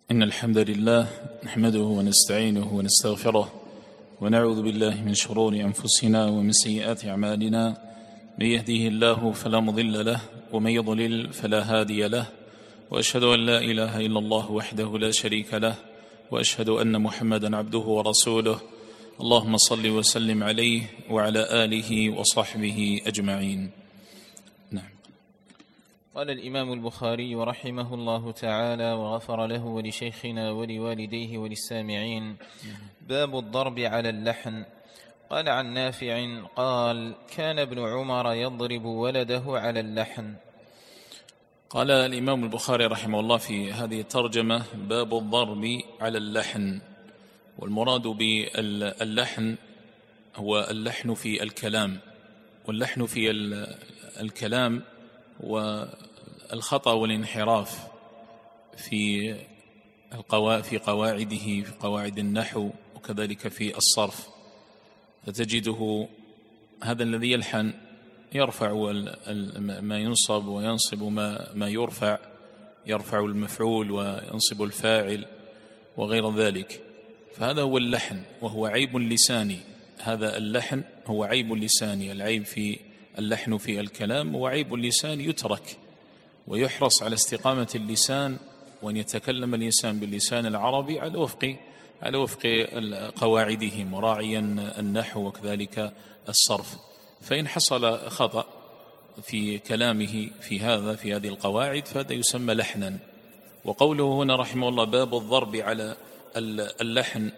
إن الحمد لله نحمده ونستعينه ونستغفره ونعوذ بالله من شرور أنفسنا ومن سيئات أعمالنا. من يهديه الله فلا مضل له ومن يضلل فلا هادي له، وأشهد أن لا إله إلا الله وحده لا شريك له، وأشهد أن محمدا عبده ورسوله. اللهم صل وسلم عليه وعلى آله وصحبه أجمعين. نعم. قال الإمام البخاري رحمه الله تعالى وغفر له ولشيخنا ولوالديه وللسامعين: باب الضرب على اللحن. قال عن نافع قال: كان ابن عمر يضرب ولده على اللحن. قال الإمام البخاري رحمه الله في هذه الترجمة: باب الضرب على اللحن. والمراد باللحن هو اللحن في الكلام، واللحن في الكلام والخطأ والانحراف في قواعده، في قواعد النحو، وكذلك في الصرف. فتجده هذا الذي يلحن يرفع ما ينصب وينصب ما يرفع، يرفع المفعول وينصب الفاعل وغير ذلك. فهذا هو اللحن، وهو عيب لساني. هذا اللحن هو عيب لساني. العيب في اللحن في الكلام هو عيب اللسان يترك، ويحرص على استقامة اللسان، وأن يتكلم الإنسان باللسان العربي على وفق قواعده، مراعيا النحو وكذلك الصرف. فإن حصل خطأ في كلامه في هذه القواعد فهذا يسمى لحنا. وقوله هنا رحمه الله: باب الضرب على اللحن،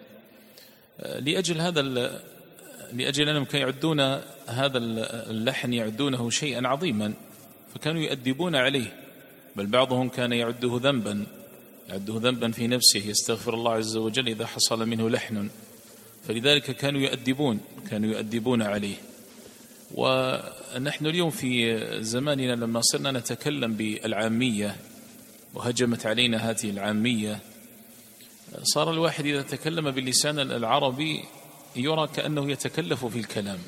لأجل أنهم كانوا يعدون هذا اللحن يعدونه شيئا عظيما، فكانوا يؤدبون عليه. بل بعضهم كان يعده ذنبا في نفسه، يستغفر الله عز وجل إذا حصل منه لحن، فلذلك كانوا يؤدبون عليه. ونحن اليوم في زماننا لما صرنا نتكلم بالعامية وهجمت علينا هذه العامية، صار الواحد إذا تكلم باللسان العربي يرى كأنه يتكلف في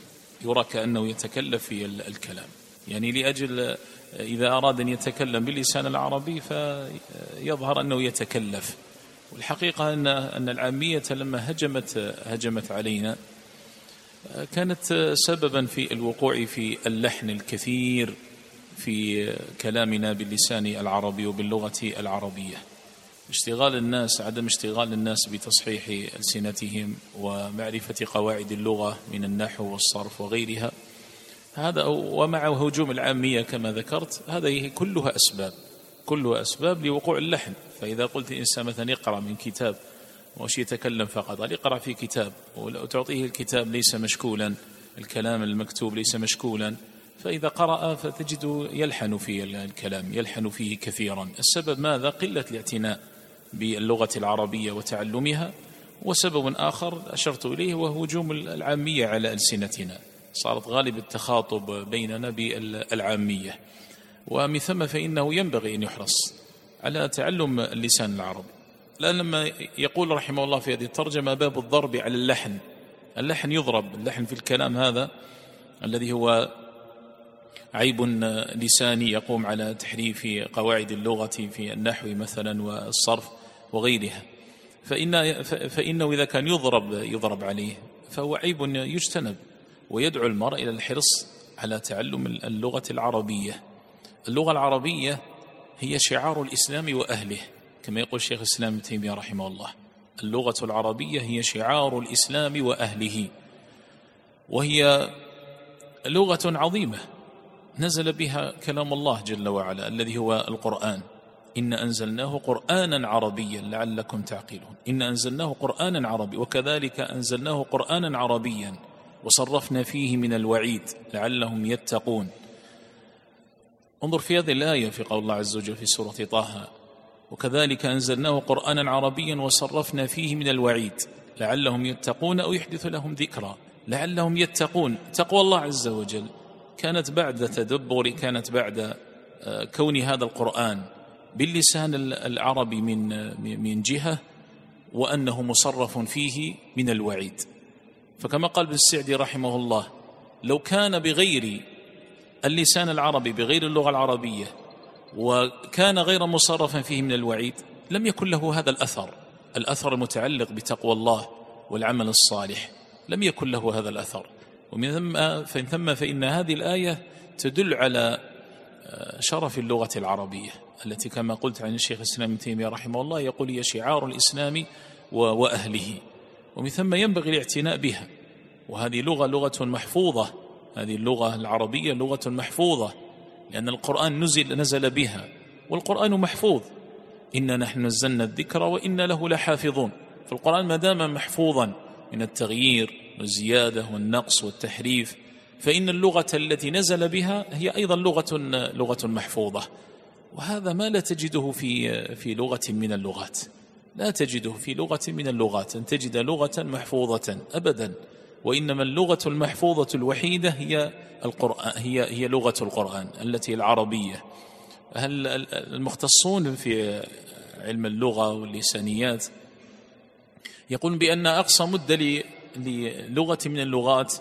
الكلام، يعني لأجل إذا أراد أن يتكلم باللسان العربي فيظهر أنه يتكلف. والحقيقة أن العامية لما هجمت علينا كانت سببا في الوقوع في اللحن الكثير في كلامنا باللسان العربي وباللغة العربية. عدم اشتغال الناس بتصحيح ألسنتهم ومعرفة قواعد اللغة من النحو والصرف وغيرها، هذا ومع هجوم العامية كما ذكرت، هذه كلها أسباب لوقوع اللحن. فإذا قلت إنسان مثلا يقرأ من كتاب وش يتكلم فقط، يقرأ في كتاب وتعطيه الكتاب ليس مشكولا، الكلام المكتوب ليس مشكولا، فإذا قرأ فتجد يلحن في الكلام، يلحن فيه كثيرا. السبب ماذا؟ قلة الاعتناء باللغة العربية وتعلمها. وسبب آخر أشرت إليه وهو هجوم العامية على ألسنتنا، صارت غالب التخاطب بيننا بالعامية. ومن ثم فإنه ينبغي أن يحرص على تعلم اللسان العربي. لأن لما يقول رحمه الله في هذه الترجمة: باب الضرب على اللحن. اللحن يضرب، اللحن في الكلام هذا الذي هو عيب لساني يقوم على تحريف قواعد اللغة في النحو مثلا والصرف وغيرها، فإنه إذا كان يضرب عليه فهو عيب يجتنب، ويدعو المرء إلى الحرص على تعلم اللغة العربية. اللغة العربية هي شعار الإسلام وأهله، كما يقول شيخ الإسلام ابن تيمية رحمه الله: اللغة العربية هي شعار الإسلام وأهله. وهي لغة عظيمة نزل بها كلام الله جل وعلا الذي هو القرآن. إن أنزلناه قرآنا عربيا لعلكم تعقلون. إن أنزلناه قرآنا عربي، وكذلك أنزلناه قرآنا عربيا وصرفنا فيه من الوعيد لعلهم يتقون. انظر في هذه الآية في قول الله عز وجل في سورة طه: وكذلك أنزلناه قرآنا عربيا وصرفنا فيه من الوعيد لعلهم يتقون أو يحدث لهم ذكرى. لعلهم يتقون، تقوى الله عز وجل كانت بعد تدبر، كانت بعد كون هذا القرآن باللسان العربي من جهة، وأنه مصرف فيه من الوعيد. فكما قال ابن السعدي رحمه الله: لو كان بغير اللسان العربي، بغير اللغة العربية، وكان غير مصرفا فيه من الوعيد، لم يكن له هذا الأثر المتعلق بتقوى الله والعمل الصالح، لم يكن له هذا الأثر. ومن ثم فإن هذه الآية تدل على شرف اللغة العربية التي كما قلت عن الشيخ الإسلام ابن تيمية رحمه الله يقول هي شعار الإسلام وأهله، ومن ثم ينبغي الاعتناء بها. وهذه لغة محفوظة، هذه اللغة العربية لغة محفوظة، لأن القرآن نزل بها، والقرآن محفوظ. إنا نحن نزلنا الذكر وإنا له لحافظون. فالقرآن ما دام محفوظا من التغيير والزيادة والنقص والتحريف، فإن اللغة التي نزل بها هي أيضا لغة محفوظة. وهذا ما لا تجده في لغة من اللغات، لا تجده في لغة من اللغات أن تجد لغة محفوظة أبدا. وإنما اللغة المحفوظة الوحيدة هي القرآن، هي لغة القرآن التي العربية. هل المختصون في علم اللغة واللسانيات يقولون بأن أقصى مدة للغة من اللغات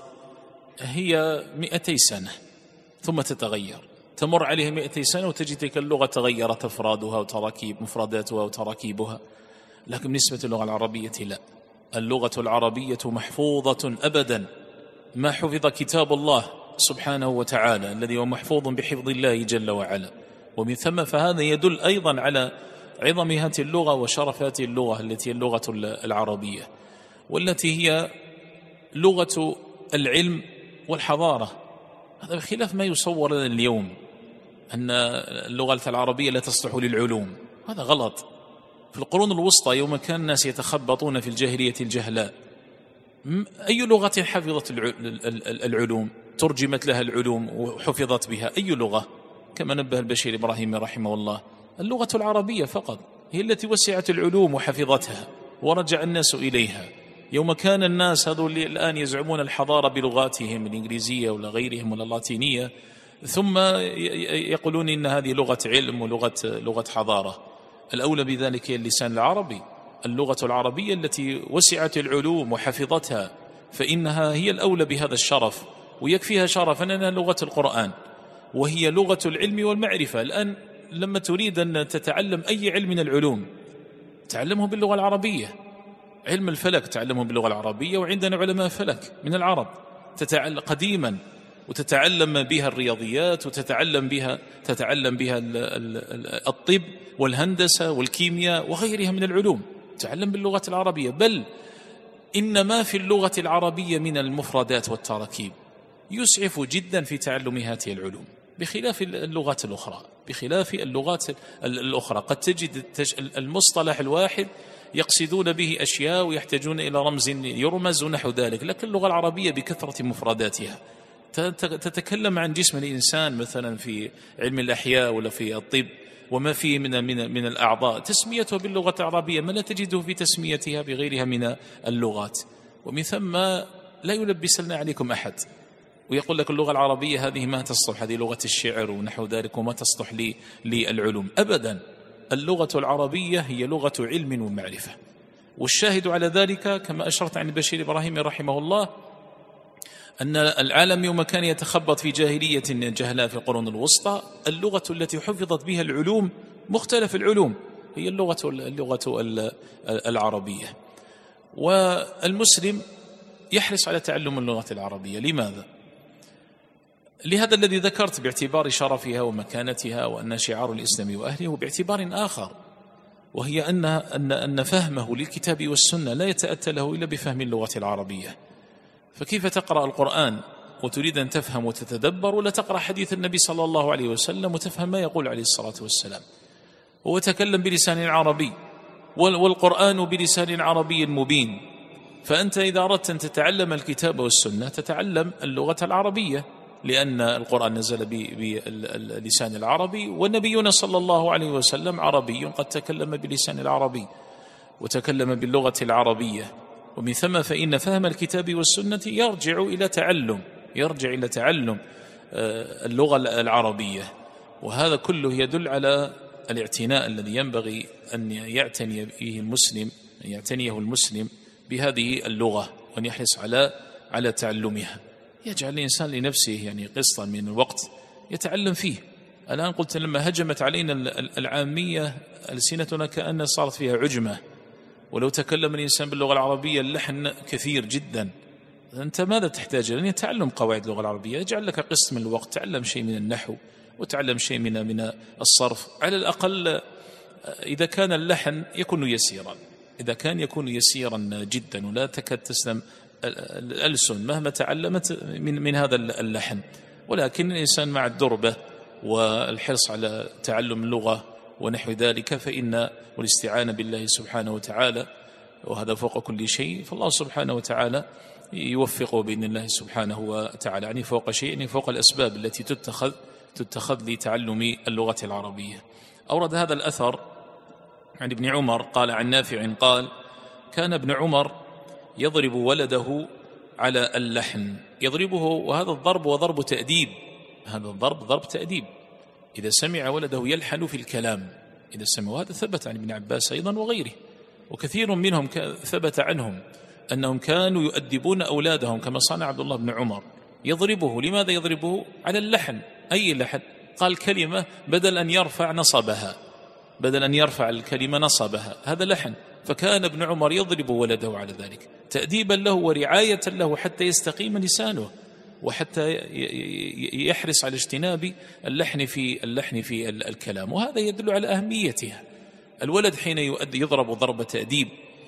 هي 200 سنة ثم تتغير، تمر عليها 200 سنة وتجد تلك اللغة تغيرت أفرادها وتراكيب مفرداتها وتراكيبها. لكن بالنسبة للغة العربية لا، اللغة العربية محفوظة أبدا. ما حفظ كتاب الله سبحانه وتعالى الذي هو محفوظ بحفظ الله جل وعلا. ومن ثم فهذا يدل أيضا على عظم هذه اللغة وشرف هذه اللغة التي هي اللغة العربية، والتي هي لغة العلم والحضارة. هذا بخلاف ما يصور لنا اليوم أن اللغة العربية لا تصلح للعلوم، هذا غلط. في القرون الوسطى يوم كان الناس يتخبطون في الجاهلية الجهلاء، أي لغة حفظت العلوم، ترجمت لها العلوم وحفظت بها؟ أي لغة؟ كما نبه البشير إبراهيم رحمه الله، اللغة العربية فقط هي التي وسعت العلوم وحفظتها ورجع الناس إليها. يوم كان الناس هذول الآن يزعمون الحضارة بلغاتهم الإنجليزية ولا غيرهم ولا اللاتينية، ثم يقولون إن هذه لغة علم ولغة حضارة. الأولى بذلك هي اللسان العربي، اللغة العربية التي وسعت العلوم وحفظتها، فإنها هي الأولى بهذا الشرف، ويكفيها شرفا أنها لغة القرآن وهي لغة العلم والمعرفة. الآن لما تريد أن تتعلم أي علم من العلوم تعلمه باللغة العربية. علم الفلك تعلمه باللغة العربية، وعندنا علماء فلك من العرب تتعلم قديما، وتتعلم بها الرياضيات، وتتعلم بها الطب والهندسة والكيمياء وغيرها من العلوم، تعلم باللغة العربية. بل إن ما في اللغة العربية من المفردات والتراكيب يسعف جدا في تعلم هذه العلوم، بخلاف اللغات الأخرى. قد تجد المصطلح الواحد يقصدون به أشياء ويحتاجون إلى رمز يرمز ونحو ذلك، لكن اللغة العربية بكثرة مفرداتها تتكلم عن جسم الإنسان مثلا في علم الأحياء ولا في الطب وما فيه من الأعضاء، تسميته باللغة العربية ما لا تجده في تسميتها بغيرها من اللغات. ومن ثم لا يلبسنا عليكم أحد ويقول لك اللغة العربية هذه ما تصلح، هذه لغة الشعر ونحو ذلك وما تصلح للعلوم أبدا. اللغة العربية هي لغة علم ومعرفة. والشاهد على ذلك كما أشرت عن البشير إبراهيم رحمه الله أن العالم يوم كان يتخبط في جاهلية جهلاء في القرون الوسطى، اللغة التي حفظت بها العلوم مختلف العلوم هي اللغة العربية. والمسلم يحرص على تعلم اللغة العربية. لماذا؟ لهذا الذي ذكرت باعتبار شرفها ومكانتها وأن شعار الإسلام وأهله، وباعتبار آخر وهي أن فهمه للكتاب والسنة لا يتأتى له إلا بفهم اللغة العربية. فكيف تقرأ القرآن وتريد أن تفهم وتتدبر، ولا تقرأ حديث النبي صلى الله عليه وسلم وتفهم ما يقول عليه الصلاة والسلام؟ هو تكلم بلسان عربي والقرآن بلسان عربي مبين. فأنت إذا أردت أن تتعلم الكتاب والسنة تتعلم اللغة العربية، لأن القرآن نزل باللسان العربي، ونبينا صلى الله عليه وسلم عربي قد تكلم بلسان العربي وتكلم باللغة العربية. ومن ثم فإن فهم الكتاب والسنة يرجع إلى تعلم اللغة العربية. وهذا كله يدل على الاعتناء الذي ينبغي أن يعتنيه المسلم بهذه اللغة، وأن يحرص على تعلمها. يجعل الإنسان لنفسه قسطا من الوقت يتعلم فيه، الآن قلت لما هجمت علينا العامية ألسنتنا كأن صارت فيها عجمة، ولو تكلم الإنسان باللغة العربية اللحن كثير جدا. أنت ماذا تحتاج؟ لأن يتعلم قواعد اللغة العربية، يجعل لك قسط من الوقت، تعلم شيء من النحو وتعلم شيء من الصرف على الأقل. إذا كان اللحن يكون يسيرا، إذا كان يكون يسيرا جدا ولا تكاد تسلم الألسن مهما تعلمت من هذا اللحن، ولكن الإنسان مع الدربة والحرص على تعلم اللغة ونحو ذلك فإن والاستعانة بالله سبحانه وتعالى، وهذا فوق كل شيء، فالله سبحانه وتعالى يوفقه بإذن الله سبحانه وتعالى. يعني فوق شيء، يعني فوق الأسباب التي تتخذ لتعلم اللغة العربية. أورد هذا الأثر عن ابن عمر قال عن نافع قال: كان ابن عمر يضرب ولده على اللحن، يضربه، وهذا الضرب وضرب تأديب، هذا الضرب ضرب تأديب. إذا سمع ولده يلحن في الكلام، إذا سمع، وهذا ثبت عن ابن عباس أيضا وغيره، وكثير منهم ثبت عنهم أنهم كانوا يؤدبون أولادهم كما صنع عبد الله بن عمر، يضربه. لماذا يضربه؟ على اللحن. أي لحن؟ قال كلمة بدل أن يرفع نصبها، بدل أن يرفع الكلمة نصبها، هذا لحن. فكان ابن عمر يضرب ولده على ذلك تأديبا له ورعاية له حتى يستقيم لسانه، وحتى يحرص على اجتناب اللحن في الكلام. وهذا يدل على أهميتها. الولد حين يضرب ضرب تأديب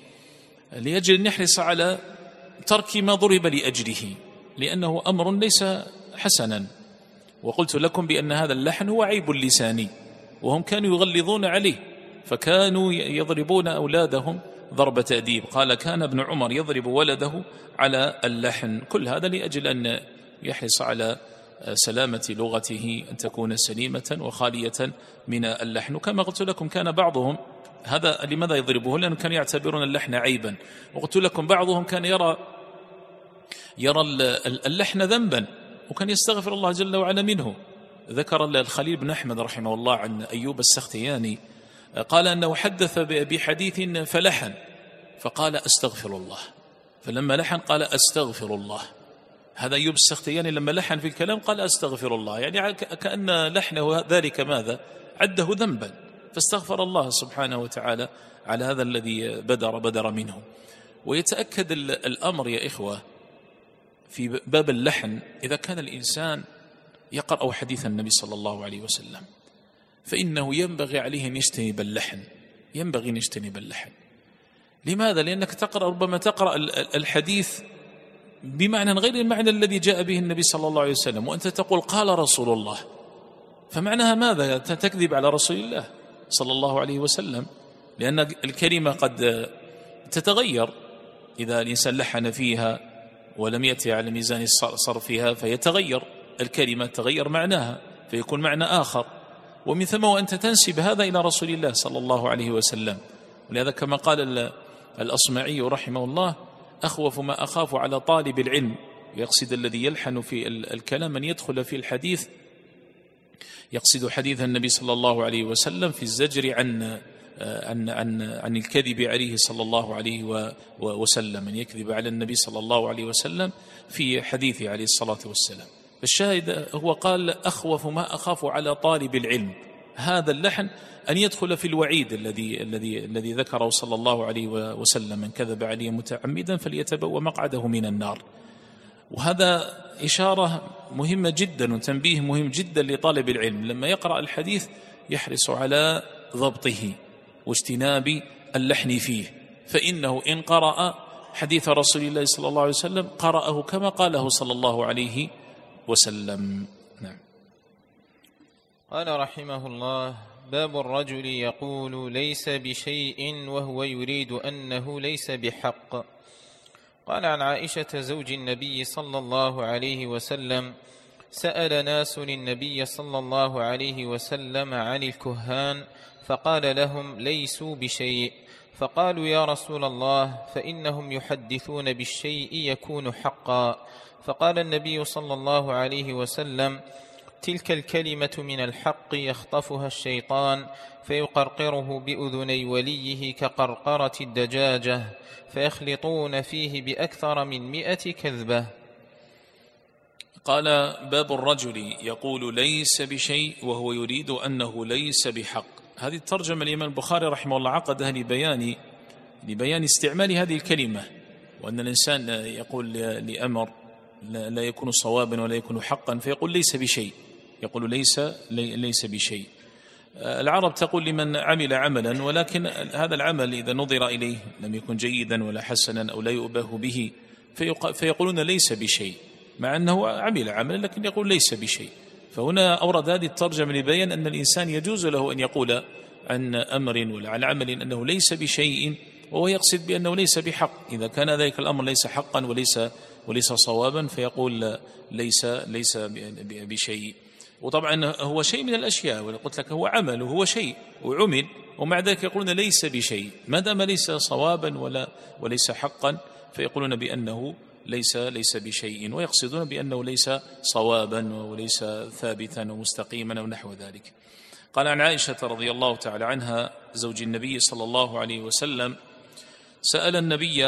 لأجل أن يحرص على ترك ما ضرب لأجله، لأنه أمر ليس حسنا. وقلت لكم بأن هذا اللحن هو عيب لساني، وهم كانوا يغلظون عليه، فكانوا يضربون أولادهم ضرب تأديب. قال: كان ابن عمر يضرب ولده على اللحن. كل هذا لأجل أن يحرص على سلامة لغته، أن تكون سليمة وخالية من اللحن. وكما قلت لكم كان بعضهم، هذا لماذا يضربه؟ لأنهم كانوا يعتبرون اللحن عيبا. وقلت لكم بعضهم كان يرى اللحن ذنبا، وكان يستغفر الله جل وعلا منه. ذكر الخليل بن أحمد رحمه الله عن أيوب السختياني قال أنه حدث بحديث فلحن، فقال: أستغفر الله. فلما لحن قال: أستغفر الله. هذا أيوب السختياني لما لحن في الكلام قال: أستغفر الله، يعني كأن لحنه ذلك ماذا؟ عده ذنبا، فاستغفر الله سبحانه وتعالى على هذا الذي بدر منه. ويتأكد الأمر يا إخوة في باب اللحن إذا كان الإنسان يقرأ حديث النبي صلى الله عليه وسلم، فإنه ينبغي عليه أن يجتنب اللحن، ينبغي أن يجتنب اللحن. لماذا؟ لأنك ربما تقرأ الحديث بمعنى غير المعنى الذي جاء به النبي صلى الله عليه وسلم، وأنت تقول قال رسول الله، فمعناها ماذا؟ تكذب على رسول الله صلى الله عليه وسلم، لأن الكلمة قد تتغير إذا الإنسان لحن فيها ولم يأتي على ميزان صرفها، فيتغير الكلمة، تغير معناها فيكون معنى آخر. ومن ثم وأنت تنسب هذا إلى رسول الله صلى الله عليه وسلم. ولهذا كما قال الأصمعي رحمه الله: أخوف ما أخاف على طالب العلم، يقصد الذي يلحن في الكلام، أن يدخل في الحديث، يقصد حديث النبي صلى الله عليه وسلم في الزجر عن الكذب عليه صلى الله عليه وسلم، أن يكذب على النبي صلى الله عليه وسلم في حديثه عليه الصلاة والسلام. الشاهد هو قال: أخوف ما أخاف على طالب العلم، هذا اللحن أن يدخل في الوعيد الذي ذكره صلى الله عليه وسلم: من كذب عليه متعمدا فليتبوأ مقعده من النار. وهذا إشارة مهمة جدا وتنبيه مهم جدا لطالب العلم، لما يقرأ الحديث يحرص على ضبطه واجتناب اللحن فيه، فإنه إن قرأ حديث رسول الله صلى الله عليه وسلم قرأه كما قاله صلى الله عليه وسلم. نعم. قال رحمه الله: باب الرجل يقول ليس بشيء وهو يريد أنه ليس بحق. قال عن عائشة زوج النبي صلى الله عليه وسلم: سأل ناس النبي صلى الله عليه وسلم عن الكهان فقال لهم: ليسوا بشيء. فقالوا: يا رسول الله، فإنهم يحدثون بالشيء يكون حقا. فقال النبي صلى الله عليه وسلم: تلك الكلمة من الحق يخطفها الشيطان فيقرقره بأذني وليه كقرقرة الدجاجة، فيخلطون فيه بأكثر من 100 كذبة. قال: باب الرجل يقول ليس بشيء وهو يريد أنه ليس بحق. هذه الترجمة الإمام البخاري رحمه الله عقدها لبيان استعمال هذه الكلمة، وأن الإنسان يقول لأمر لا يكون صوابا ولا يكون حقا فيقول ليس بشيء، يقول ليس بشيء. العرب تقول لمن عمل عملا ولكن هذا العمل إذا نظر إليه لم يكن جيدا ولا حسنا أو لا يؤبه به فيقولون ليس بشيء، مع أنه عمل عملا لكن يقول ليس بشيء. فهنا أورد هذه الترجمة لبيان أن الإنسان يجوز له أن يقول عن أمر ولا عن عمل أنه ليس بشيء وهو يقصد بأنه ليس بحق. إذا كان ذلك الأمر ليس حقا وليس صوابا فيقول ليس بشيء. وطبعا هو شيء من الأشياء، وقلت لك هو عمل وهو شيء وعمل، ومع ذلك يقولون ليس بشيء ما دام ليس صوابا وليس حقا، فيقولون بأنه ليس بشيء، ويقصدون بأنه ليس صوابا وليس ثابتا ومستقيما أو نحو ذلك. قال: عن عائشة رضي الله تعالى عنها زوج النبي صلى الله عليه وسلم: سأل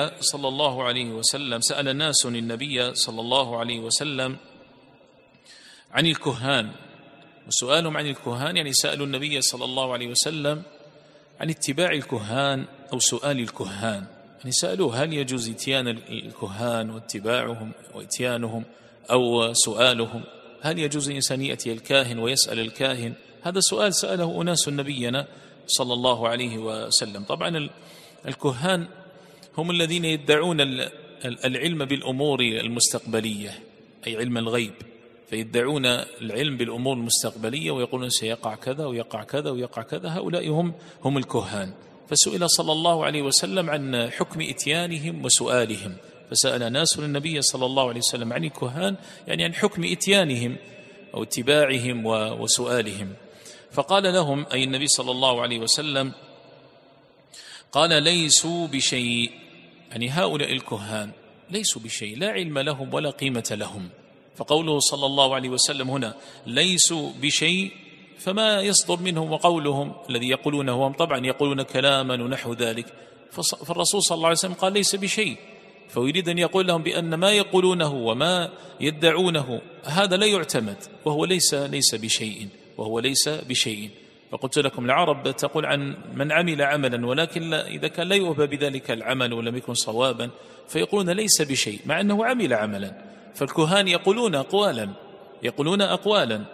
ناس النبي صلى الله عليه وسلم عن الكهان. وسؤالهم عن الكهان يعني سألوا النبي صلى الله عليه وسلم عن اتباع الكهان أو سؤال الكهان، يعني سألوه هل يجوز اتيان الكهان واتباعهم واتيانهم أو سؤالهم، هل يجوز الإنسان يأتي الكاهن ويسأل الكاهن؟ هذا سؤال سأله أناس نبينا صلى الله عليه وسلم. طبعا الكهان هم الذين يدعون العلم بالأمور المستقبلية، أي علم الغيب، فيدعون العلم بالأمور المستقبلية ويقولون سيقع كذا ويقع كذا ويقع كذا. هؤلاء هم الكهان. فسئل صلى الله عليه وسلم عن حكم إتيانهم وسؤالهم، فسأل ناس النبي صلى الله عليه وسلم عن الكهان يعني عن حكم إتيانهم أو اتباعهم وسؤالهم. فقال لهم أي النبي صلى الله عليه وسلم قال: ليسوا بشيء، يعني هؤلاء الكهان ليسوا بشيء، لا علم لهم ولا قيمة لهم. فقوله صلى الله عليه وسلم هنا ليسوا بشيء، فما يصدر منهم وقولهم الذي يقولونه هم طبعا يقولون كلاما ونحو ذلك، فالرسول صلى الله عليه وسلم قال ليس بشيء، فيريد أن يقول لهم بأن ما يقولونه وما يدعونه هذا لا يعتمد، وهو ليس بشيء. فقلت لكم العرب تقول عن من عمل عملا ولكن إذا كان لا يؤبى بذلك العمل ولم يكن صوابا فيقولون ليس بشيء مع أنه عمل عملا. فالكهان يقولون أقوالا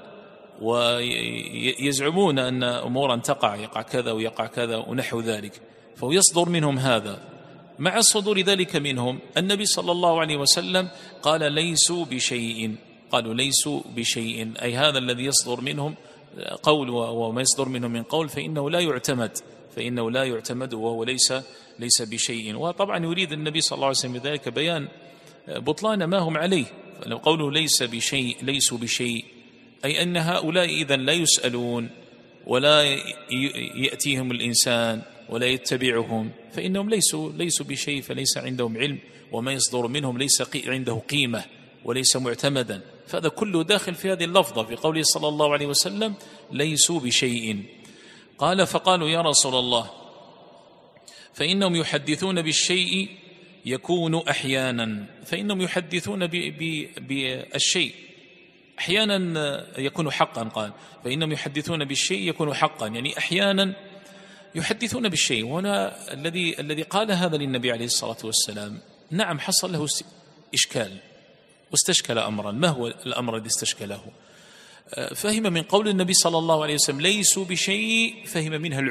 ويزعمون أن أمورا يقع كذا ويقع كذا ونحو ذلك، فهو يصدر منهم هذا. مع صدور ذلك منهم النبي صلى الله عليه وسلم قال ليسوا بشيء، قالوا ليسوا بشيء، أي هذا الذي يصدر منهم قول وما يصدر منهم من قول فإنه لا يعتمد وهو ليس بشيء. وطبعا يريد النبي صلى الله عليه وسلم بذلك بيان بطلان ما هم عليه. فلو قوله ليسوا بشيء أي أن هؤلاء إذن لا يسألون ولا يأتيهم الإنسان ولا يتبعهم، فإنهم ليسوا بشيء، فليس عندهم علم، وما يصدر منهم ليس عنده قيمة وليس معتمدا. فهذا كله داخل في هذه اللفظة في قوله صلى الله عليه وسلم ليسوا بشيء. قال: فقالوا يا رسول الله فإنهم يحدثون بالشيء يكون أحيانا، فإنهم يحدثون بالشيء أحيانا يكون حقا. قال: فإنهم يحدثون بالشيء يكون حقا، يعني أحيانا يحدثون بالشيء. وهنا الذي قال هذا للنبي عليه الصلاة والسلام نعم حصل له إشكال واستشكل أمرا. ما هو الأمر الذي استشكله؟ فهم من قول النبي صلى الله عليه وسلم ليسوا بشيء، فهم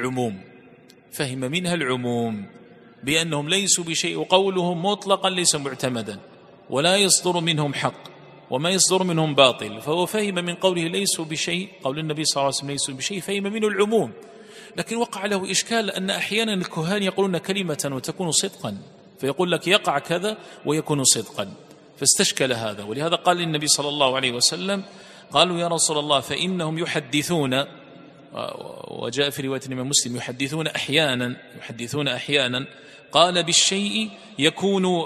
منها العموم بأنهم ليسوا بشيء، وقولهم مطلقا ليس معتمدا ولا يصدر منهم حق وما يصدر منهم باطل. فهو فهم من قوله ليسوا بشيء، قول النبي صلى الله عليه وسلم ليسوا بشيء، فهم منه العموم. لكن وقع له إشكال أن أحيانا الكهان يقولون كلمة وتكون صدقا، فيقول لك يقع كذا ويكون صدقا، فاستشكل هذا. ولهذا قال للنبي صلى الله عليه وسلم قالوا يا رسول الله فإنهم يحدثون، وجاء في رواية الإمام مسلم يحدثون أحيانا، قال بالشيء يكون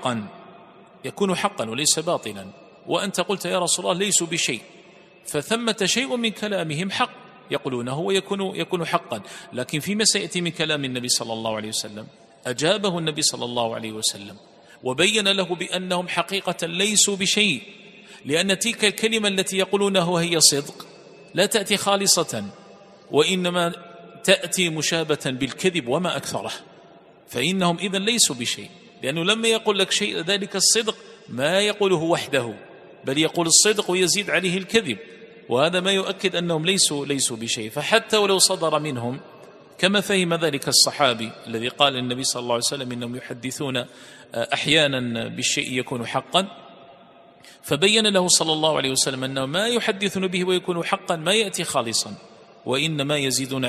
حقا وليس باطلا، وأنت قلت يا رسول الله ليسوا بشيء، فثمة شيء من كلامهم حق يقولونه ويكون حقا. لكن فيما سيأتي من كلام النبي صلى الله عليه وسلم أجابه النبي صلى الله عليه وسلم وبين له بأنهم حقيقة ليسوا بشيء، لأن تلك الكلمة التي يقولونه هي صدق لا تأتي خالصة، وإنما تأتي مشابة بالكذب وما أكثره، فإنهم إذن ليسوا بشيء، لأنه لما يقول لك شيء ذلك الصدق ما يقوله وحده، بل يقول الصدق ويزيد عليه الكذب، وهذا ما يؤكد أنهم ليسوا بشيء. فحتى ولو صدر منهم كما فهم ذلك الصحابي الذي قال للنبي صلى الله عليه وسلم إنهم يحدثون أحيانا بالشيء يكون حقا، فبين له صلى الله عليه وسلم أنه ما يحدثون به ويكون حقا ما يأتي خالصا، وإنما يزيدون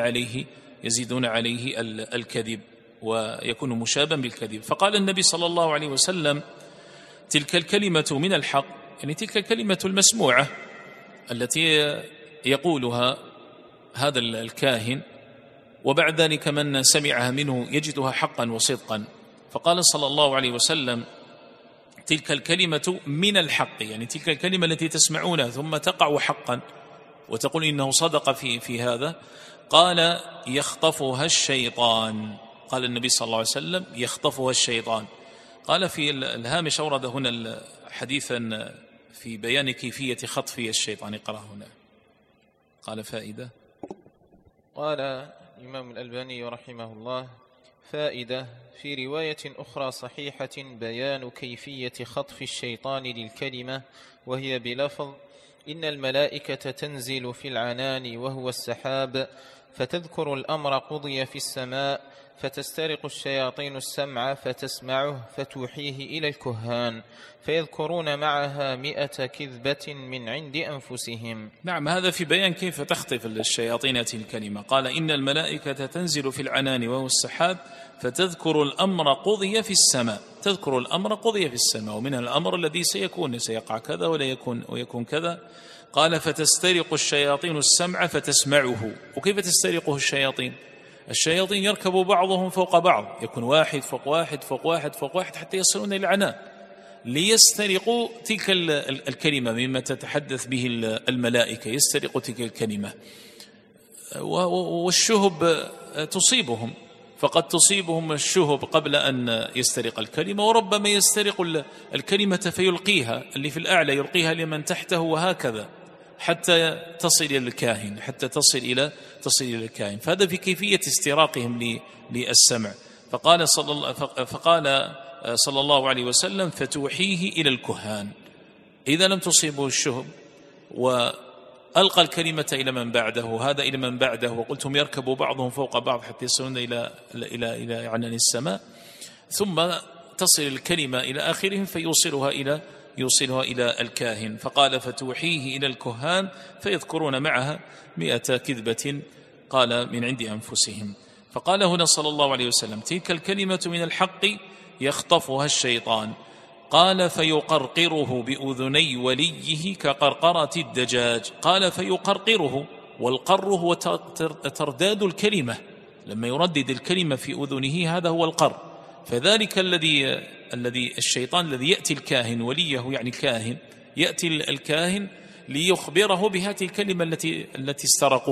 عليه الكذب ويكون مشابا بالكذب. فقال النبي صلى الله عليه وسلم تلك الكلمة من الحق، يعني تلك الكلمة المسموعة التي يقولها هذا الكاهن، وبعد ذلك من سمعها منه يجدها حقا وصدقا. فقال صلى الله عليه وسلم تلك الكلمة من الحق، يعني تلك الكلمة التي تسمعونها ثم تقع حقا وتقول إنه صدق في هذا. قال يخطفها الشيطان، قال النبي صلى الله عليه وسلم يخطفها الشيطان. قال في الهامش أورد هنا حديثا في بيان كيفية خطف الشيطان، اقرأ هنا. قال فائدة. قال الإمام الألباني رحمه الله فائدة: في رواية أخرى صحيحة بيان كيفية خطف الشيطان للكلمة، وهي بلفظ: إن الملائكة تنزل في العنان وهو السحاب، فتذكر الأمر قضي في السماء، فتسترق الشياطين السمع فتسمعه، فتوحيه إلى الكهان، فيذكرون معها 100 كذبة من عند أنفسهم. نعم، هذا في بيان كيف تخطف الشياطين الكلمة. قال إن الملائكة تنزل في العنان وهو السحاب، فتذكر الأمر قضي في السماء، تذكر الأمر قضي في السماء، ومن الأمر الذي سيقع كذا ولا ويكون كذا. قال فتسترق الشياطين السمع فتسمعه. وكيف تسترقه الشياطين؟ الشياطين يركب بعضهم فوق بعض، يكون واحد فوق واحد فوق واحد فوق واحد حتى يصلون إلى العنان ليسترقوا تلك الكلمة مما تتحدث به الملائكة، يسترقوا تلك الكلمة. والشهب تصيبهم، فقد تصيبهم الشهب قبل أن يسترق الكلمة، وربما يسترق الكلمة فيلقيها، اللي في الأعلى يلقيها لمن تحته، وهكذا حتى تصل إلى الكاهن، حتى تصل إلى الكاهن. فهذا في كيفية استراقهم للسمع. فقال صلى الله عليه وسلم فتوحيه إلى الكهان. إذا لم تصيبه الشهب وألقى الكلمة إلى من بعده، هذا إلى من بعده، وقلتم يركب بعضهم فوق بعض حتى يصلون إلى عنان السماء، ثم تصل الكلمة إلى آخرهم فيوصلها إلى الكاهن. فقال فتوحيه إلى الكهان فيذكرون معها 100 كذبة قال من عند أنفسهم. فقال هنا صلى الله عليه وسلم تلك الكلمة من الحق يخطفها الشيطان. قال فيقرقره بأذني وليه كقرقرة الدجاج. قال فيقرقره، والقر هو ترداد الكلمة، لما يردد الكلمة في أذنه هذا هو القر. فذلك الذي الشيطان الذي يأتي الكاهن وليه، يعني الكاهن يأتي الكاهن ليخبره بهذه الكلمة التي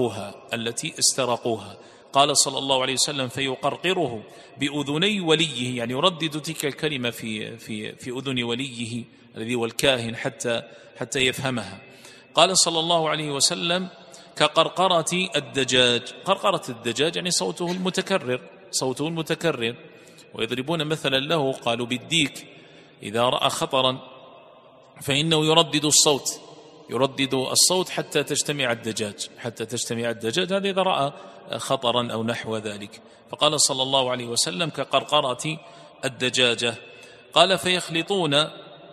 استرقوها. قال صلى الله عليه وسلم فيقرقره بأذني وليه، يعني يردد تلك الكلمة في أذن وليه الذي هو الكاهن حتى يفهمها. قال صلى الله عليه وسلم كقرقرة الدجاج. قرقرة الدجاج يعني صوته المتكرر. ويضربون مثلا له قالوا بالديك إذا رأى خطرا فإنه يردد الصوت حتى تجتمع الدجاج، هذا إذا رأى خطرا أو نحو ذلك. فقال صلى الله عليه وسلم كقرقرة الدجاجة. قال فيخلطون،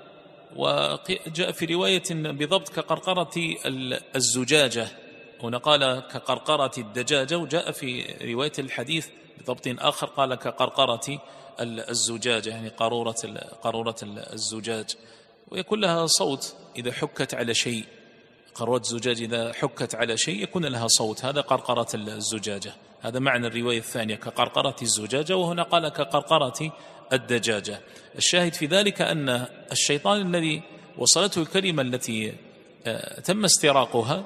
وجاء في رواية بضبط كقرقرة الزجاجة، هنا قال كقرقرة الدجاجة، وجاء في رواية الحديث بضبط آخر قال كقرقرة الزجاجة، يعني قارورة الزجاج، ويكون لها صوت إذا حكت على شيء. قارورة الزجاج إذا حكت على شيء يكون لها صوت، هذا قرقرة الزجاجة. هذا معنى الرواية الثانية كقرقرة الزجاجة، وهنا قال كقرقرة الدجاجة. الشاهد في ذلك أن الشيطان الذي وصلته الكلمة التي تم استراقها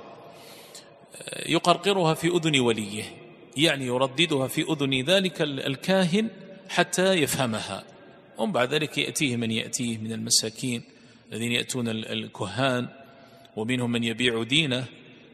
يقرقرها في أذن وليه، يعني يرددها في أذن ذلك الكاهن حتى يفهمها. ومن بعد ذلك يأتيه من يأتيه من المساكين الذين يأتون الكهان، ومنهم من يبيع دينه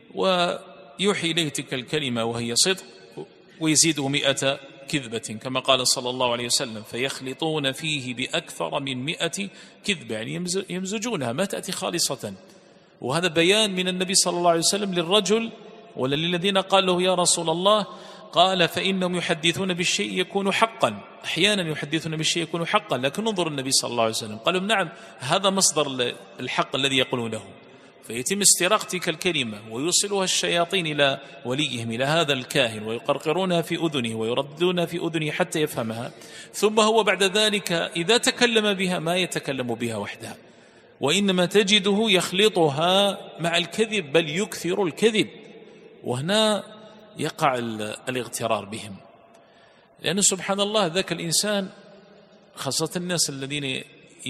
ويوحي إليه تلك الكلمة وهي صدق ويزيده 100 كذبة كما قال صلى الله عليه وسلم، فيخلطون فيه بأكثر من 100 كذبة، يعني يمزجونها ما تأتي خالصة. وهذا بيان من النبي صلى الله عليه وسلم للرجل ولا للذين قال له يا رسول الله، قال فإنهم يحدثون بالشيء يكون حقا، أحيانا يحدثون بالشيء يكون حقا، لكن انظر النبي صلى الله عليه وسلم قالوا نعم هذا مصدر الحق الذي يقولونه، فيتم استراق تلك الكلمة ويوصلها الشياطين إلى وليهم إلى هذا الكاهن ويقرقرونها في أذنه ويردونها في أذنه حتى يفهمها، ثم هو بعد ذلك إذا تكلم بها ما يتكلم بها وحدها، وإنما تجده يخلطها مع الكذب بل يكثر الكذب، وهنا يقع الاغترار بهم. لأنه سبحان الله ذاك الإنسان خاصة الناس الذين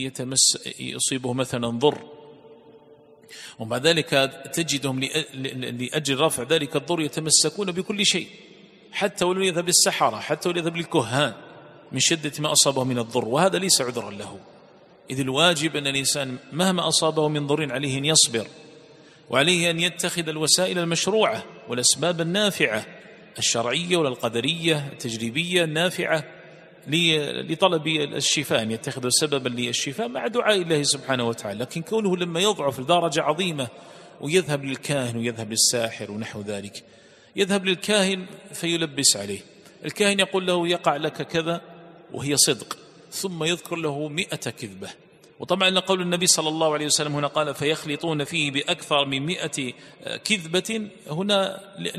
يصيبه مثلا ضر، ومع ذلك تجدهم لأجل رفع ذلك الضر يتمسكون بكل شيء، حتى ولو يذهب للسحرة، حتى ولو يذهب للكهان من شدة ما أصابه من الضر، وهذا ليس عذرا له، إذ الواجب أن الإنسان مهما أصابه من ضر عليه أن يصبر، وعليه أن يتخذ الوسائل المشروعة والأسباب النافعة الشرعية والقدرية التجريبية النافعة لطلب الشفاء، أن يتخذ سببا للشفاء مع دعاء الله سبحانه وتعالى. لكن كونه لما يضعف لدرجة عظيمة ويذهب للكاهن ويذهب للساحر ونحو ذلك، يذهب للكاهن فيلبس عليه، الكاهن يقول له يقع لك كذا وهي صدق، ثم يذكر له 100 كذبة. وطبعا قول النبي صلى الله عليه وسلم هنا قال فيخلطون فيه بأكثر من 100 كذبة، هنا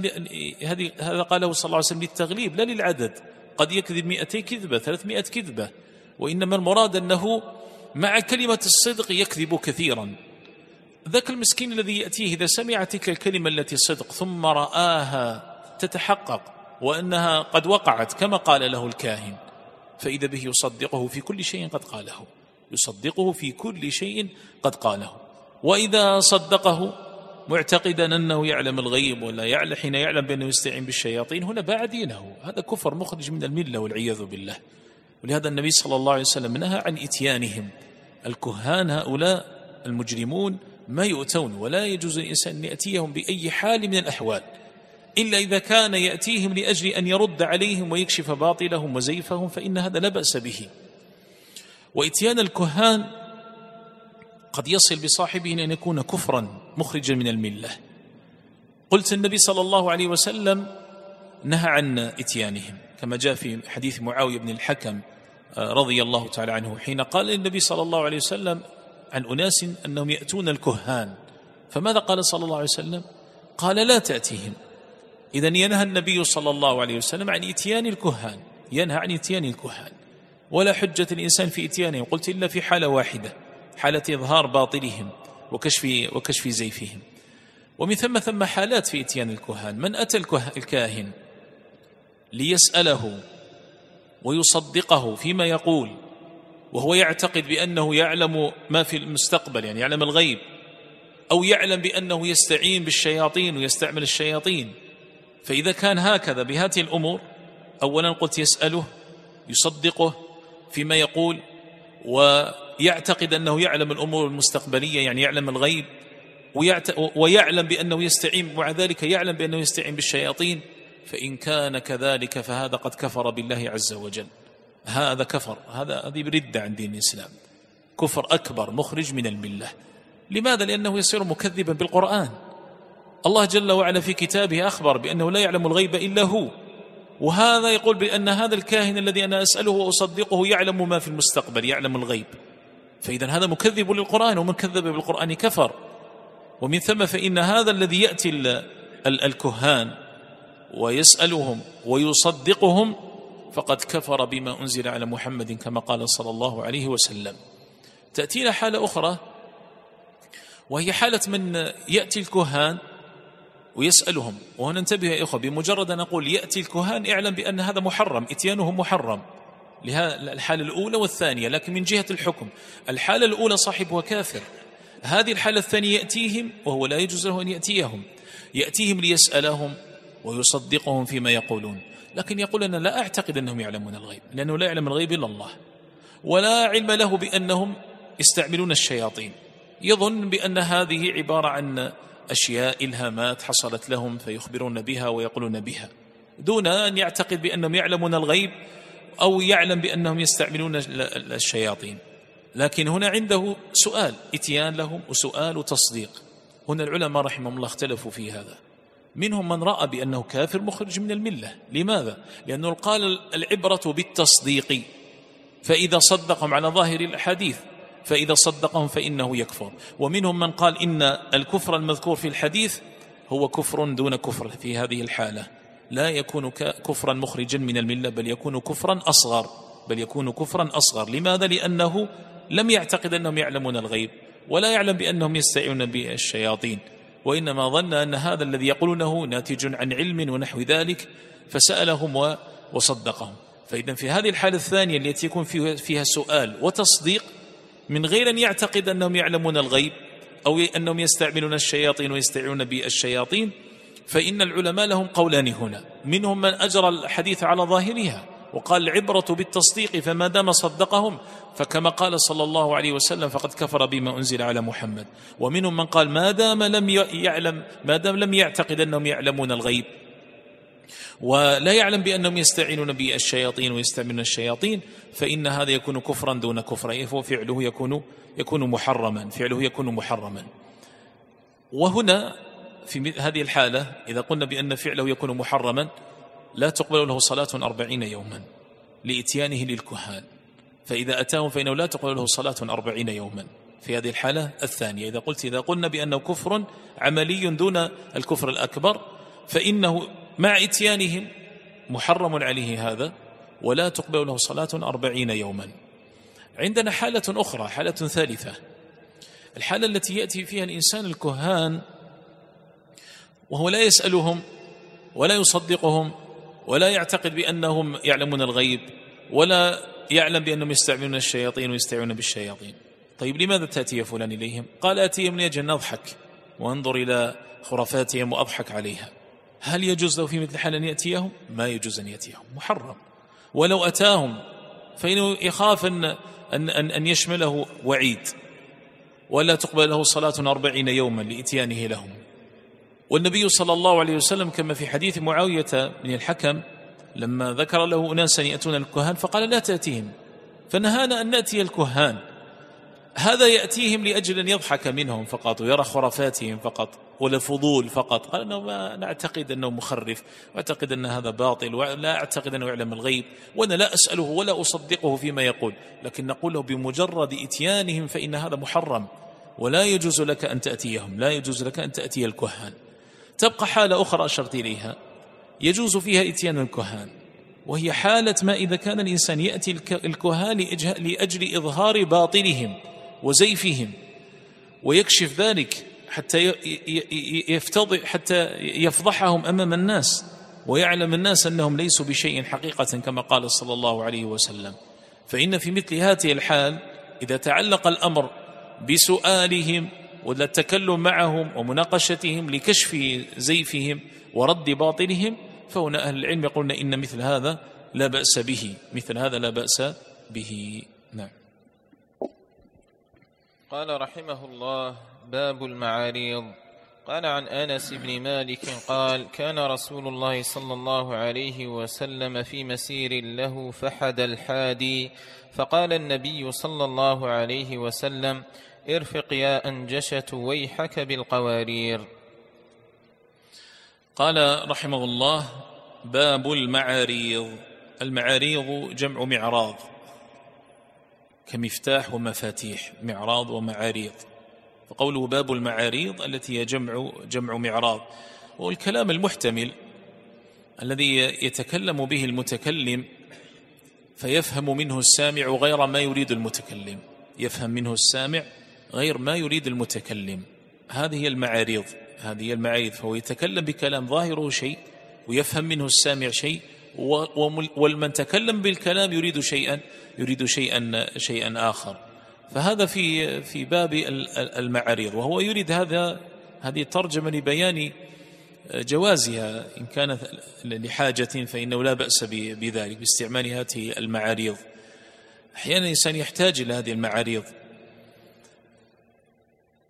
هذا قاله صلى الله عليه وسلم للتغليب لا للعدد، قد يكذب 200 كذبة 300 كذبة، وإنما المراد أنه مع كلمة الصدق يكذب كثيرا. ذاك المسكين الذي يأتيه إذا سمع تلك الكلمة التي صدق ثم رآها تتحقق وأنها قد وقعت كما قال له الكاهن، فإذا به يصدقه في كل شيء قد قاله، يصدقه في كل شيء قد قاله. وإذا صدقه معتقدا أنه يعلم الغيب ولا يعلم حين يعلم بأنه يستعين بالشياطين، هنا باع دينه، هذا كفر مخرج من الملة والعياذ بالله. ولهذا النبي صلى الله عليه وسلم نهى عن إتيانهم. الكهان هؤلاء المجرمون ما يؤتون، ولا يجوز الإنسان أن يأتيهم بأي حال من الأحوال إلا إذا كان يأتيهم لأجل أن يرد عليهم ويكشف باطلهم وزيفهم، فإن هذا لا بأس به. وإتيان الكهان قد يصل بصاحبه أن يكون كفرا مخرجا من الملة. قلت النبي صلى الله عليه وسلم نهى عن إتيانهم، كما جاء في حديث معاوية بن الحكم رضي الله تعالى عنه حين قال النبي صلى الله عليه وسلم عن أناس أنهم يأتون الكهان، فماذا قال صلى الله عليه وسلم؟ قال لا تأتيهم. إذن ينهى النبي صلى الله عليه وسلم عن إتيان الكهان، ينهى عن إتيان الكهان، ولا حجة الإنسان في إتيانهم، قلت إلا في حالة واحدة، حالة إظهار باطلهم وكشف زيفهم. ومن ثم حالات في إتيان الكهان. من أتى الكاهن ليسأله ويصدقه فيما يقول وهو يعتقد بأنه يعلم ما في المستقبل، يعني يعلم الغيب، أو يعلم بأنه يستعين بالشياطين ويستعمل الشياطين، فإذا كان هكذا بهذه الأمور، أولا قلت يسأله يصدقه فيما يقول ويعتقد أنه يعلم الأمور المستقبلية، يعني يعلم الغيب، ويعلم بأنه يستعين، مع ذلك يعلم بأنه يستعين بالشياطين، فإن كان كذلك فهذا قد كفر بالله عز وجل، هذا كفر، هذه ردة عن دين الإسلام، كفر أكبر مخرج من الملة. لماذا؟ لأنه يصير مكذبا بالقرآن. الله جل وعلا في كتابه أخبر بأنه لا يعلم الغيب إلا هو، وهذا يقول بأن هذا الكاهن الذي أنا أسأله وأصدقه يعلم ما في المستقبل، يعلم الغيب، فإذا هذا مكذب للقرآن، ومن كذب بالقرآن كفر. ومن ثم فإن هذا الذي يأتي الكهان ويسألهم ويصدقهم فقد كفر بما أنزل على محمد كما قال صلى الله عليه وسلم. تأتينا حالة أخرى، وهي حالة من يأتي الكهان ويسألهم. وهنا انتبه يا إخوة، بمجرد أن أقول يأتي الكهان اعلم بأن هذا محرم، إتيانهم محرم، لها الحالة الأولى والثانية. لكن من جهة الحكم الحالة الأولى صاحبها كافر، هذه الحالة الثانية يأتيهم وهو لا يجوز له أن يأتيهم، يأتيهم ليسألهم ويصدقهم فيما يقولون، لكن يقول أنا لا أعتقد أنهم يعلمون الغيب، لأنه لا يعلم الغيب إلا الله، ولا علم له بأنهم يستعملون الشياطين، يظن بأن هذه عبارة عن أشياء إلهامات حصلت لهم فيخبرون بها ويقولون بها، دون أن يعتقد بأنهم يعلمون الغيب أو يعلم بأنهم يستعملون الشياطين. لكن هنا عنده سؤال إتيان لهم وسؤال وتصديق. هنا العلماء رحمهم الله اختلفوا في هذا، منهم من رأى بأنه كافر مخرج من الملة. لماذا؟ لأنه قال العبرة بالتصديق، فإذا صدقهم على ظاهر الحديث، فإذا صدقهم فإنه يكفر. ومنهم من قال إن الكفر المذكور في الحديث هو كفر دون كفر، في هذه الحالة لا يكون كفرا مخرجا من الملة، بل يكون كفرا أصغر. لماذا؟ لأنه لم يعتقد أنهم يعلمون الغيب، ولا يعلم بأنهم يستعينون بالشياطين، وإنما ظن أن هذا الذي يقولونه ناتج عن علم ونحو ذلك، فسألهم وصدقهم. فإذا في هذه الحالة الثانية التي يكون فيها سؤال وتصديق من غير أن يعتقد أنهم يعلمون الغيب أو أنهم يستعملون الشياطين ويستعينون بالشياطين، فإن العلماء لهم قولان هنا. منهم من أجرى الحديث على ظاهرها وقال العبرة بالتصديق، فما دام صدقهم فكما قال صلى الله عليه وسلم فقد كفر بما أنزل على محمد. ومنهم من قال ما دام لم يعتقد أنهم يعلمون الغيب ولا يعلم بأنهم يستعينون بالشياطين ويستعملون الشياطين، فإن هذا يكون كفرا دون كفر، ففعله يكون محرما. وهنا في هذه الحالة إذا قلنا بأن فعله يكون محرما لا تقبل له صلاة 40 يوما لإتيانه للكهان، فإذا أتاهم فإنه لا تقبل له صلاة 40 يوما. في هذه الحالة الثانية إذا قلنا بأنه كفر عملي دون الكفر الأكبر، فإنه مع إتيانهم محرم عليه هذا ولا تقبل له صلاة 40 يوما. عندنا حالة أخرى، حالة ثالثة، الحالة التي يأتي فيها الإنسان الكهان وهو لا يسألهم ولا يصدقهم ولا يعتقد بأنهم يعلمون الغيب ولا يعلم بأنهم يستعملون الشياطين ويستعينون بالشياطين. طيب لماذا تأتي يا فلان إليهم؟ قال أتيهم لأجل نضحك وانظر إلى خرافاتهم وأضحك عليها. هل يجوز له في مثل حال أن يأتيهم؟ ما يجوز أن يأتيهم، محرم. ولو أتاهم فإنه يخاف أن يشمله وعيد، ولا تقبل له صلاة 40 يوما لإتيانه لهم. والنبي صلى الله عليه وسلم كما في حديث معاوية بن الحكم لما ذكر له أناسا يأتون الكهان فقال لا تأتيهم، فنهانا أن نأتي الكهان. هذا يأتيهم لأجل أن يضحك منهم فقط ويرى خرافاتهم فقط ولفضول فقط. قال أنه ما نعتقد أنه مخرف، وأعتقد أن هذا باطل، ولا أعتقد أنه يعلم الغيب، وأنا لا أسأله ولا أصدقه فيما يقول، لكن نقول له بمجرد إتيانهم فإن هذا محرم ولا يجوز لك أن تأتيهم، لا يجوز لك أن تأتي الكهان. تبقى حالة أخرى أشرت إليها يجوز فيها إتيان الكهان، وهي حالة ما إذا كان الإنسان يأتي الكهان لأجل إظهار باطلهم وزيفهم ويكشف ذلك حتى يفضحهم أمام الناس ويعلم الناس أنهم ليسوا بشيء حقيقة كما قال صلى الله عليه وسلم. فإن في مثل هذه الحال إذا تعلق الأمر بسؤالهم والتكلم معهم ومناقشتهم لكشف زيفهم ورد باطلهم، فهنا أهل العلم يقولون إن مثل هذا لا بأس به. نعم. قال رحمه الله: باب المعاريض. قال عن أنس بن مالك قال: كان رسول الله صلى الله عليه وسلم في مسير له فحد الحادي، فقال النبي صلى الله عليه وسلم: ارفق يا أنجشة ويحك بالقوارير. قال رحمه الله: باب المعاريض. المعاريض جمع معراض، كمفتاح ومفاتيح، معراض ومعاريض. فقوله باب المعاريض التي هي جمع معراض، والكلام المحتمل الذي يتكلم به المتكلم فيفهم منه السامع غير ما يريد المتكلم، يفهم منه السامع غير ما يريد المتكلم. هذه هي المعاريض، فهو يتكلم بكلام ظاهره شيء ويفهم منه السامع شيء، والمن تكلم بالكلام يريد شيئا آخر. فهذا في باب المعاريض، وهو يريد هذه الترجمة لبيان جوازها إن كانت لحاجة، فإنه لا بأس بذلك باستعمال هذه المعاريض. أحيانا الإنسان يحتاج إلى هذه المعاريض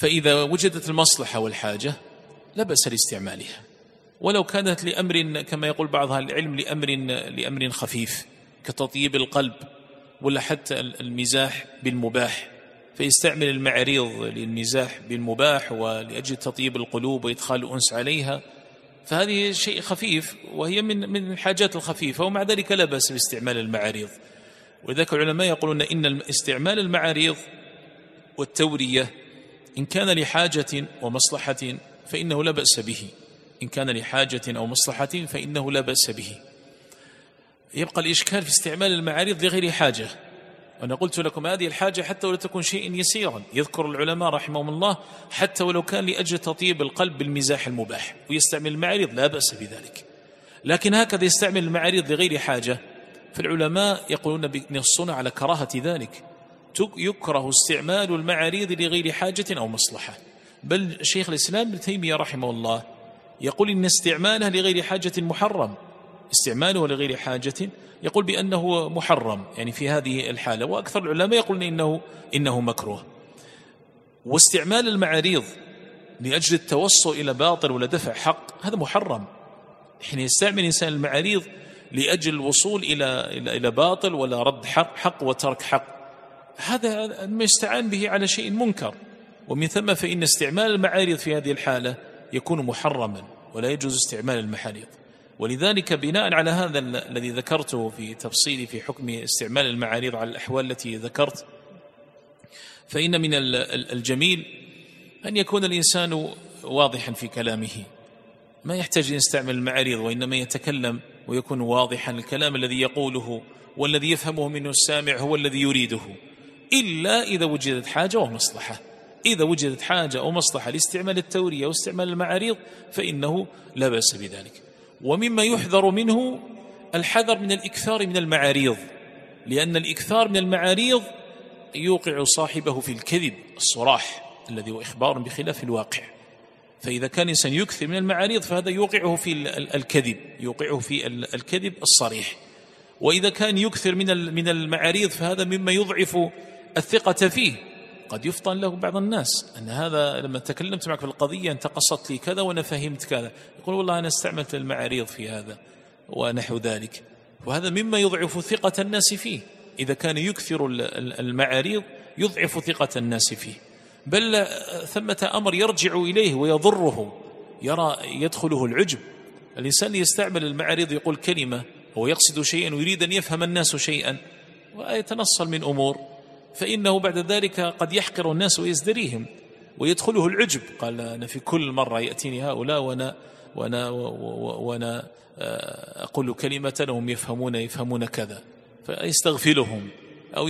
فإذا وجدت المصلحة والحاجة لا بأس لاستعمالها، ولو كانت لأمر كما يقول بعض أهل العلم لأمر خفيف كتطيب القلب ولا حتى المزاح بالمباح، فيستعمل المعاريض للمزاح بالمباح ولأجل تطيب القلوب وإدخال الأنس عليها، فهذه شيء خفيف وهي من الحاجات الخفيفة، ومع ذلك لا بأس باستعمال المعاريض. ولذلك العلماء يقولون إن استعمال المعاريض والتورية إن كان لحاجة ومصلحة فإنه لا بأس به، إن كان لحاجة أو مصلحة فإنه لا بأس به. يبقى الإشكال في استعمال المعاريض لغير حاجة، وأنا قلت لكم هذه الحاجة حتى ولو تكون شيء يسيرا، يذكر العلماء رحمهم الله حتى ولو كان لأجل تطيب القلب بالمزاح المباح ويستعمل المعاريض لا بأس بذلك. لكن هكذا يستعمل المعاريض لغير حاجة، فالعلماء يقولون ينصون على كراهة ذلك، يكره استعمال المعاريض لغير حاجة أو مصلحة. بل شيخ الإسلام ابن تيمية رحمه الله يقول إن استعمالها لغير حاجة محرم، استعماله لغير حاجة يقول بأنه محرم يعني في هذه الحالة، وأكثر العلماء يقولون إنه مكروه. واستعمال المعاريض لأجل التوصل إلى باطل ولا دفع حق هذا محرم. حين يستعمل الإنسان المعاريض لأجل الوصول إلى باطل ولا رد حق وترك حق، هذا ما يستعان به على شيء منكر، ومن ثم فإن استعمال المعاريض في هذه الحالة يكون محرما ولا يجوز استعمال المعاريض. ولذلك بناء على هذا الذي ذكرته في تفصيلي في حكم استعمال المعاريض على الأحوال التي ذكرت، فإن من الجميل أن يكون الإنسان واضحا في كلامه، ما يحتاج أن يستعمل المعاريض، وإنما يتكلم ويكون واضحا، الكلام الذي يقوله والذي يفهمه منه السامع هو الذي يريده، إلا إذا وجدت حاجة ومصلحة. إذا وجدت حاجة أو مصلحة لاستعمال التورية واستعمال المعاريض فإنه لا بأس بذلك. ومما يحذر منه الحذر من الإكثار من المعاريض، لأن الإكثار من المعاريض يوقع صاحبه في الكذب الصراح الذي هو إخبار بخلاف الواقع. فإذا كان إنسان يكثر من المعاريض فهذا يوقعه في الكذب، يوقعه في الكذب الصريح. وإذا كان يكثر من المعاريض فهذا مما يضعف الثقة فيه، قد يفطن له بعض الناس أن هذا لما تكلمت معك في القضية أنت قصدت لي كذا وأنا فهمت كذا، يقول والله أنا استعملت المعاريض في هذا ونحو ذلك، وهذا مما يضعف ثقة الناس فيه. إذا كان يكثر المعاريض يضعف ثقة الناس فيه، بل ثمة أمر يرجع إليه ويضره، يدخله العجب. الإنسان يستعمل المعاريض يقول كلمة ويقصد شيئا ويريد أن يفهم الناس شيئا ويتنصل من أمور، فإنه بعد ذلك قد يحقر الناس ويزدريهم ويدخله العجب، قال أنا في كل مرة يأتيني هؤلاء وأنا أقول كلمة وهم يفهمون كذا، فيستغفلهم أو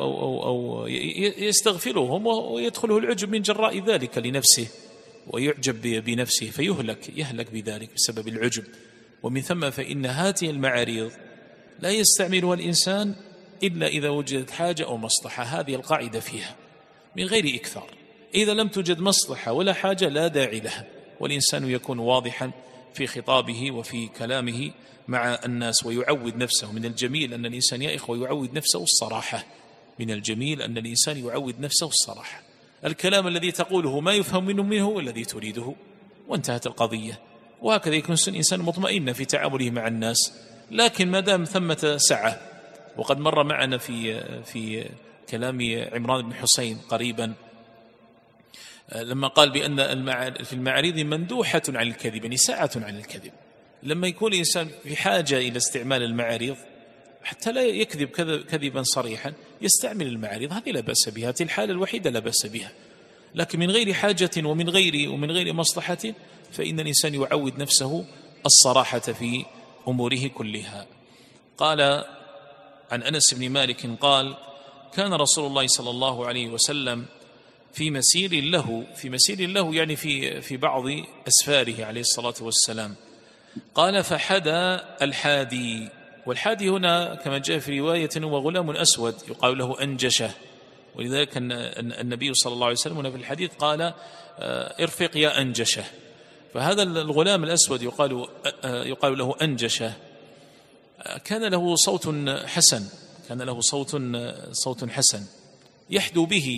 يستغفلهم ويدخله العجب من جراء ذلك لنفسه ويعجب بنفسه يهلك بذلك بسبب العجب. ومن ثم فإن هذه المعاريض لا يستعملها الإنسان إلا إذا وجدت حاجة أو مصلحة، هذه القاعدة فيها من غير إكثار. إذا لم توجد مصلحة ولا حاجة لا داعي لها، والإنسان يكون واضحا في خطابه وفي كلامه مع الناس ويعود نفسه. من الجميل أن الإنسان يا إخوة يعود نفسه الصراحة، من الجميل أن الإنسان يعود نفسه الصراحة. الكلام الذي تقوله ما يفهم منه والذي تريده، وانتهت القضية. وهكذا يكون الإنسان مطمئن في تعامله مع الناس. لكن ما دام ثمة سعة، وقد مر معنا في كلام عمران بن حسين قريبا لما قال بأن في المعاريض مندوحة عن الكذب، يعني ساعة عن الكذب. لما يكون الإنسان في حاجة إلى استعمال المعاريض حتى لا يكذب كذبا صريحا يستعمل المعاريض، هذه لا بأس بها، هذه الحالة الوحيدة لا بأس بها. لكن من غير حاجة ومن غير مصلحة فإن الإنسان يعود نفسه الصراحة في أموره كلها. قال عن أنس بن مالك قال كان رسول الله صلى الله عليه وسلم في مسير له يعني في بعض أسفاره عليه الصلاة والسلام، قال فحدى الحادي. والحادي هنا كما جاء في رواية هو غلام أسود يقال له أنجشة، ولذلك النبي صلى الله عليه وسلم في الحديث قال ارفق يا أنجشة. فهذا الغلام الأسود يقال له أنجشة، كان له صوت حسن، صوت حسن يحدو به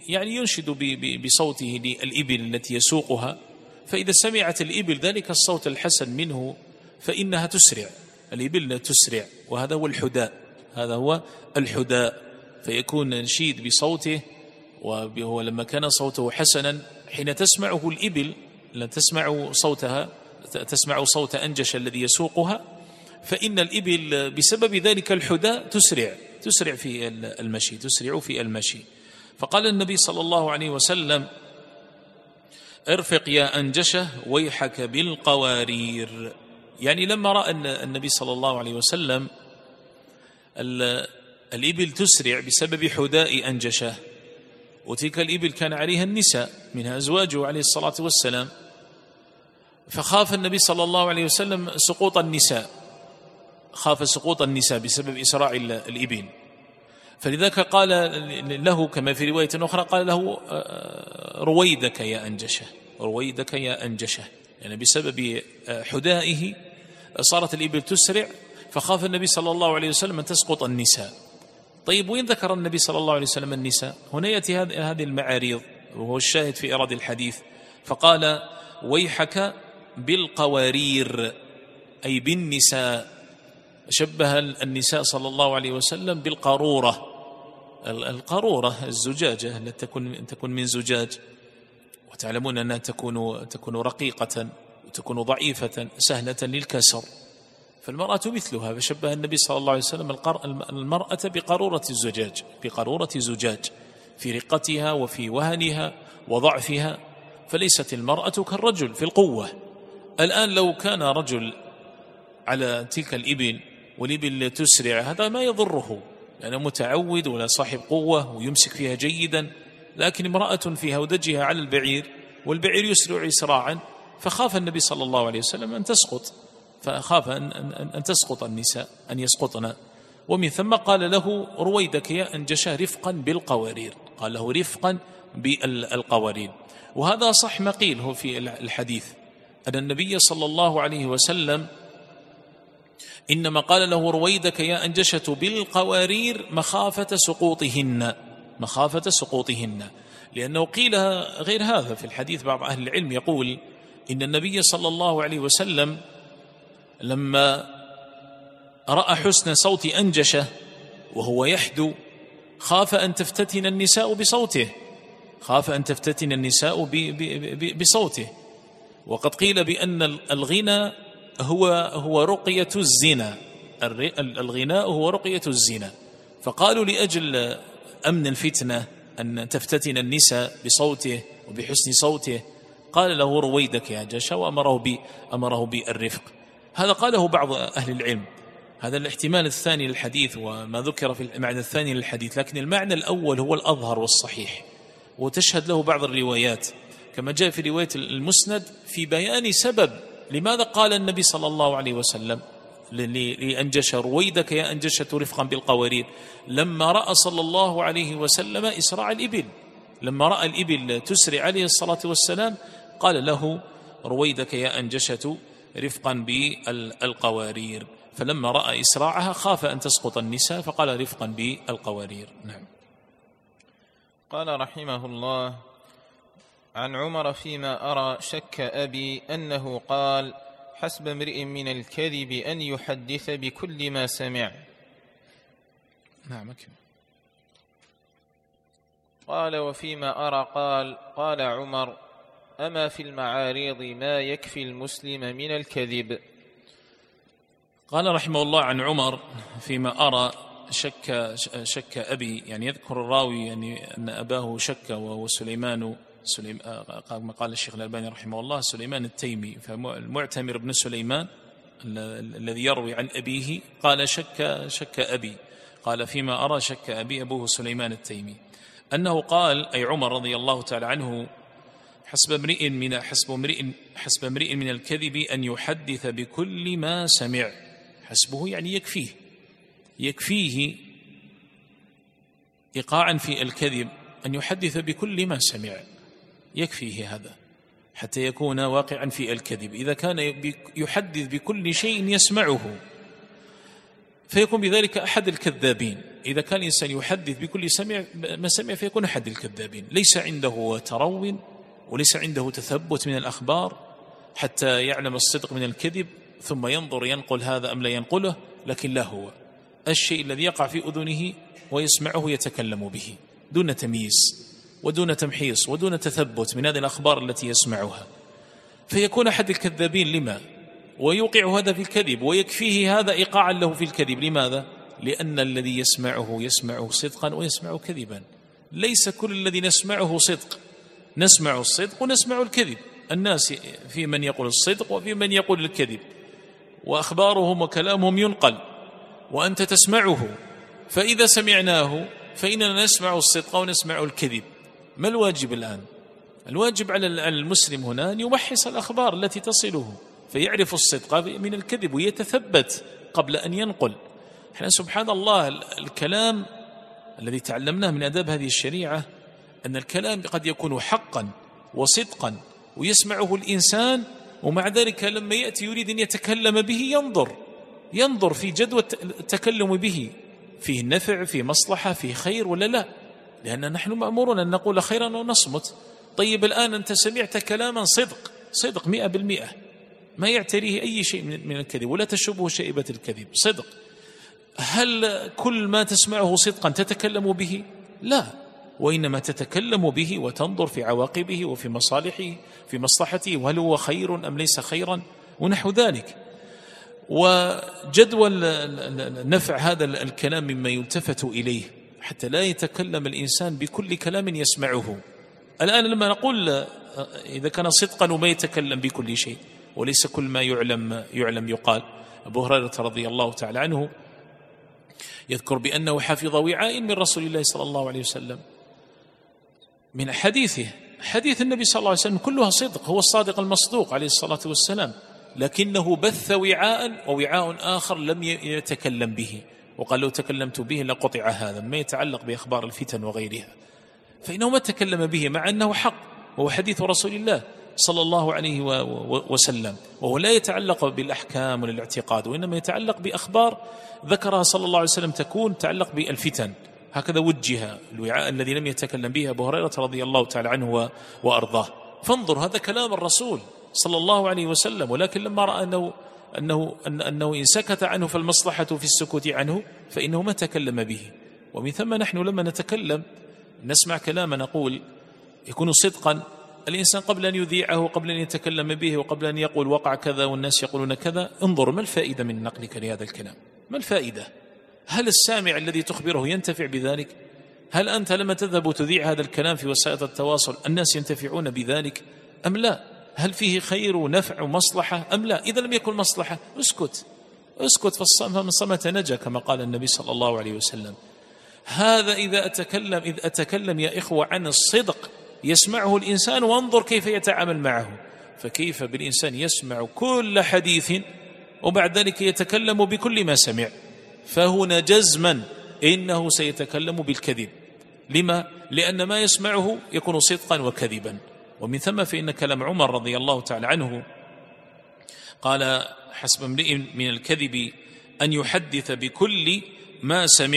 يعني ينشد بصوته للإبل التي يسوقها، فإذا سمعت الإبل ذلك الصوت الحسن منه فإنها تسرع، الإبل تسرع، وهذا هو الحداء، هذا هو الحداء، فيكون نشيد بصوته. وهو لما كان صوته حسنا حين تسمعه الإبل، لا تسمع صوتها، تسمع صوت أنجش الذي يسوقها، فإن الإبل بسبب ذلك الحداء تسرع في المشي، تسرع في المشي. فقال النبي صلى الله عليه وسلم: ارفق يا أنجشة ويحك بالقوارير. يعني لما رأى النبي صلى الله عليه وسلم الإبل تسرع بسبب حداء أنجشة، وتلك الإبل كان عليها النساء منها أزواجه عليه الصلاة والسلام، فخاف النبي صلى الله عليه وسلم سقوط النساء، خاف سقوط النساء بسبب إسراع الإبل، فلذلك قال له كما في رواية أخرى، قال له: رويدك يا أنجشة، رويدك يا أنجشة، يعني بسبب حدائه صارت الإبل تسرع، فخاف النبي صلى الله عليه وسلم أن تسقط النساء. طيب، وين ذكر النبي صلى الله عليه وسلم النساء؟ هنا يأتي هذه المعاريض، وهو الشاهد في إيراد الحديث، فقال: ويحك بالقوارير، أي بالنساء. شبه النساء صلى الله عليه وسلم بالقارورة، القارورة الزجاجة التي تكون من زجاج، وتعلمون أنها تكون رقيقة وتكون ضعيفة سهلة للكسر، فالمرأة مثلها. فشبه النبي صلى الله عليه وسلم المرأة بقارورة زجاج في رقتها وفي وهنها وضعفها، فليست المرأة كالرجل في القوة. الآن لو كان رجل على تلك الإبل والإبل تسرع، هذا ما يضره لأنه متعود ولا صاحب قوة ويمسك فيها جيدا، لكن امرأة في هودجها على البعير والبعير يسرع إسراعا، فخاف النبي صلى الله عليه وسلم أن تسقط، فخاف أن تسقط النساء، أن يسقطن، ومن ثم قال له: رويدك يا أنجشة رفقا بالقوارير، قال له رفقا بالقوارير. وهذا صح ما قيل هو في الحديث، أن النبي صلى الله عليه وسلم إنما قال له: رويدك يا أنجشة بالقوارير مخافة سقوطهن، لأنه قيل غير هذا في الحديث. بعض أهل العلم يقول إن النبي صلى الله عليه وسلم لما رأى حسن صوت أنجشة وهو يحدو خاف أن تفتتن النساء بصوته، وقد قيل بأن الغنى هو رقية الزنا، الغناء هو رقية الزنا، فقالوا لأجل أمن الفتنة أن تفتتن النساء بصوته وبحسن صوته قال له: رويدك يا أنجشة، وأمره بالرفق. هذا قاله بعض أهل العلم، هذا الاحتمال الثاني للحديث وما ذكر في المعنى الثاني للحديث، لكن المعنى الأول هو الأظهر والصحيح، وتشهد له بعض الروايات كما جاء في رواية المسند في بيان سبب لماذا قال النبي صلى الله عليه وسلم لأنجشة: رويدك يا أنجشة رفقا بالقوارير، لما رأى صلى الله عليه وسلم إسراع الإبل، لما رأى الإبل تسرع عليه الصلاة والسلام قال له: رويدك يا أنجشة رفقا بالقوارير، فلما رأى إسراعها خاف أن تسقط النساء فقال: رفقا بالقوارير. نعم. قال رحمه الله: عن عمر فيما أرى شك أبي أنه قال: حسب امرئ من الكذب أن يحدث بكل ما سمع. نعم. قال: وفيما أرى قال عمر: أما في المعاريض ما يكفي المسلم من الكذب. قال رحمه الله عن عمر فيما أرى شك أبي، يعني يذكر الراوي يعني أن أباه شك، وهو سليمان ما قال الشيخ الألباني رحمه الله سليمان التيمي، فالمعتمر بن سليمان الذي يروي عن أبيه قال شك أبي، قال فيما أرى شك أبي أبوه سليمان التيمي، أنه قال أي عمر رضي الله تعالى عنه: حسب امرئ من الكذب أن يحدث بكل ما سمع. حسبه يعني يكفيه إيقاعا في الكذب أن يحدث بكل ما سمع، يكفيه هذا حتى يكون واقعا في الكذب. إذا كان يحدث بكل شيء يسمعه فيكون بذلك أحد الكذابين. إذا كان الإنسان يحدث بكل ما سمع فيكون أحد الكذابين، ليس عنده ترو وليس عنده تثبت من الأخبار حتى يعلم الصدق من الكذب ثم ينظر ينقل هذا أم لا ينقله، لكن لا، هو الشيء الذي يقع في أذنه ويسمعه يتكلم به دون تمييز ودون تمحيص ودون تثبت من هذه الأخبار التي يسمعها، فيكون أحد الكذابين. لما؟ ويوقع هذا في الكذب ويكفيه هذا إيقاعا له في الكذب. لماذا؟ لأن الذي يسمعه صدقا ويسمع كذبا. ليس كل الذي نسمعه صدق، نسمع الصدق ونسمع الكذب. الناس في من يقول الصدق وفي من يقول الكذب، وأخبارهم وكلامهم ينقل وأنت تسمعه، فإذا سمعناه فإننا نسمع الصدق ونسمع الكذب. ما الواجب الآن؟ الواجب على المسلم هنا أن يمحص الأخبار التي تصله فيعرف الصدق من الكذب ويتثبت قبل أن ينقل. احنا سبحان الله الكلام الذي تعلمناه من آداب هذه الشريعة أن الكلام قد يكون حقا وصدقا ويسمعه الإنسان، ومع ذلك لما يأتي يريد أن يتكلم به ينظر في جدوى التكلم به، فيه نفع، فيه مصلحة، فيه خير ولا لا، لأن نحن مأمورون أن نقول خيرا ونصمت. طيب الآن أنت سمعت كلاما صدق 100%، ما يعتريه أي شيء من الكذب ولا تشبه شائبة الكذب، صدق. هل كل ما تسمعه صدقا تتكلم به؟ لا، وإنما تتكلم به وتنظر في عواقبه وفي مصالحه في مصلحته، وهل هو خير أم ليس خيرا ونحو ذلك. وجدوى النفع هذا الكلام مما يلتفت إليه حتى لا يتكلم الإنسان بكل كلام يسمعه. الآن لما نقول إذا كان صدقا وما يتكلم بكل شيء، وليس كل ما يعلم يقال. أبو هريرة رضي الله تعالى عنه يذكر بأنه حفظ وعاء من رسول الله صلى الله عليه وسلم، من حديث النبي صلى الله عليه وسلم كلها صدق، هو الصادق المصدوق عليه الصلاة والسلام، لكنه بث ووعاء آخر لم يتكلم به، وقال لو تكلمت به لقطع هذا، ما يتعلق بأخبار الفتن وغيرها، فإنه ما تكلم به مع أنه حق، وهو حديث رسول الله صلى الله عليه وسلم، وهو لا يتعلق بالأحكام والاعتقاد، وإنما يتعلق بأخبار ذكرها صلى الله عليه وسلم تعلق بالفتن. هكذا وجه الوعاء الذي لم يتكلم به أبو هريرة رضي الله تعالى عنه وأرضاه. فانظر، هذا كلام الرسول صلى الله عليه وسلم، ولكن لما رأى أنه إن سكت عنه فالمصلحة في السكوت عنه فإنه ما تكلم به. ومن ثم نحن لما نتكلم نسمع كلاما نقول يكون صدقا، الإنسان قبل أن يذيعه وقبل أن يتكلم به وقبل أن يقول وقع كذا والناس يقولون كذا، انظر ما الفائدة من نقلك لهذا الكلام؟ ما الفائدة؟ هل السامع الذي تخبره ينتفع بذلك؟ هل أنت لما تذهب وتذيع هذا الكلام في وسائل التواصل الناس ينتفعون بذلك أم لا؟ هل فيه خير ونفع ومصلحة أم لا؟ إذا لم يكن مصلحة اسكت، فمن صمت نجا كما قال النبي صلى الله عليه وسلم. هذا إذ أتكلم يا إخوة عن الصدق يسمعه الإنسان، وانظر كيف يتعامل معه، فكيف بالإنسان يسمع كل حديث وبعد ذلك يتكلم بكل ما سمع؟ فهنا جزما إنه سيتكلم بالكذب. لما؟ لأن ما يسمعه يكون صدقا وكذبا. ومن ثم فإن كلام عمر رضي الله تعالى عنه قال حسب امرئ من الكذب أن يحدث بكل ما سمع.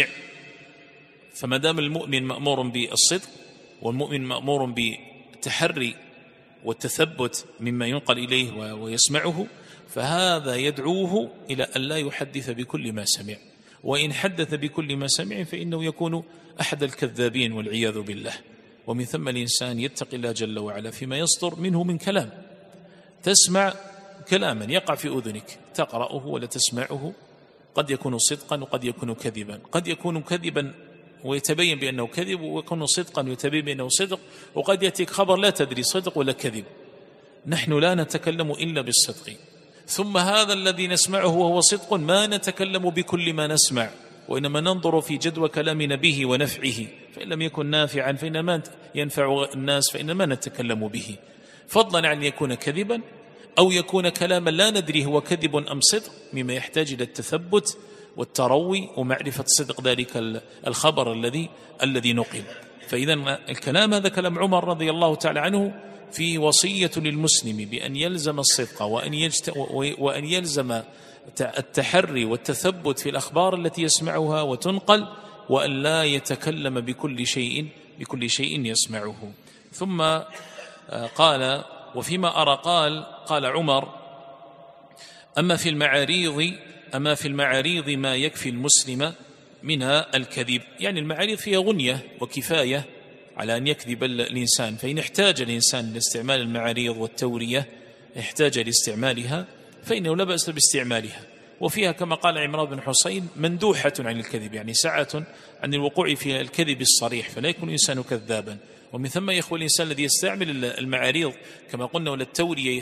فما دام المؤمن مأمور بالصدق والمؤمن مأمور بالتحري والتثبت مما ينقل إليه ويسمعه، فهذا يدعوه إلى أن لا يحدث بكل ما سمع، وإن حدث بكل ما سمع فإنه يكون أحد الكذابين والعياذ بالله. ومن ثم الإنسان يتقي الله جل وعلا فيما يصدر منه من كلام. تسمع كلاما يقع في أذنك تقرأه ولا تسمعه، قد يكون صدقا وقد يكون كذبا، قد يكون كذبا ويتبين بأنه كذب، ويكون صدقا ويتبين بأنه صدق، وقد يأتيك خبر لا تدري صدق ولا كذب. نحن لا نتكلم إلا بالصدق، ثم هذا الذي نسمعه وهو صدق ما نتكلم بكل ما نسمع، وإنما ننظر في جدوى كلامنا به ونفعه، فإن لم يكن نافعا فإنما ينفع الناس فإنما نتكلم به، فضلا عن يكون كذبا أو يكون كلاما لا ندري هو كذب أم صدق، مما يحتاج إلى التثبت والتروي ومعرفة صدق ذلك الخبر الذي نقل. فإذا الكلام هذا كلام عمر رضي الله تعالى عنه فيه وصية للمسلم بأن يلزم الصدق وأن يلزم التحري والتثبت في الأخبار التي يسمعها وتنقل، وأن لا يتكلم بكل شيء يسمعه. ثم قال: وفيما أرى قال عمر: أما في المعاريض ما يكفي المسلم منها الكذب. يعني المعاريض فيها غنية وكفاية على أن يكذب الإنسان، فإن احتاج الإنسان لاستعمال المعاريض والتورية احتاج لاستعمالها فإنه لا بأس باستعمالها. وفيها كما قال عمران بن حسين مندوحة عن الكذب، يعني سعة عن الوقوع في الكذب الصريح، فلا يكون الإنسان كذابا. ومن ثم يخوى الإنسان الذي يستعمل المعاريض كما قلنا ولا التورية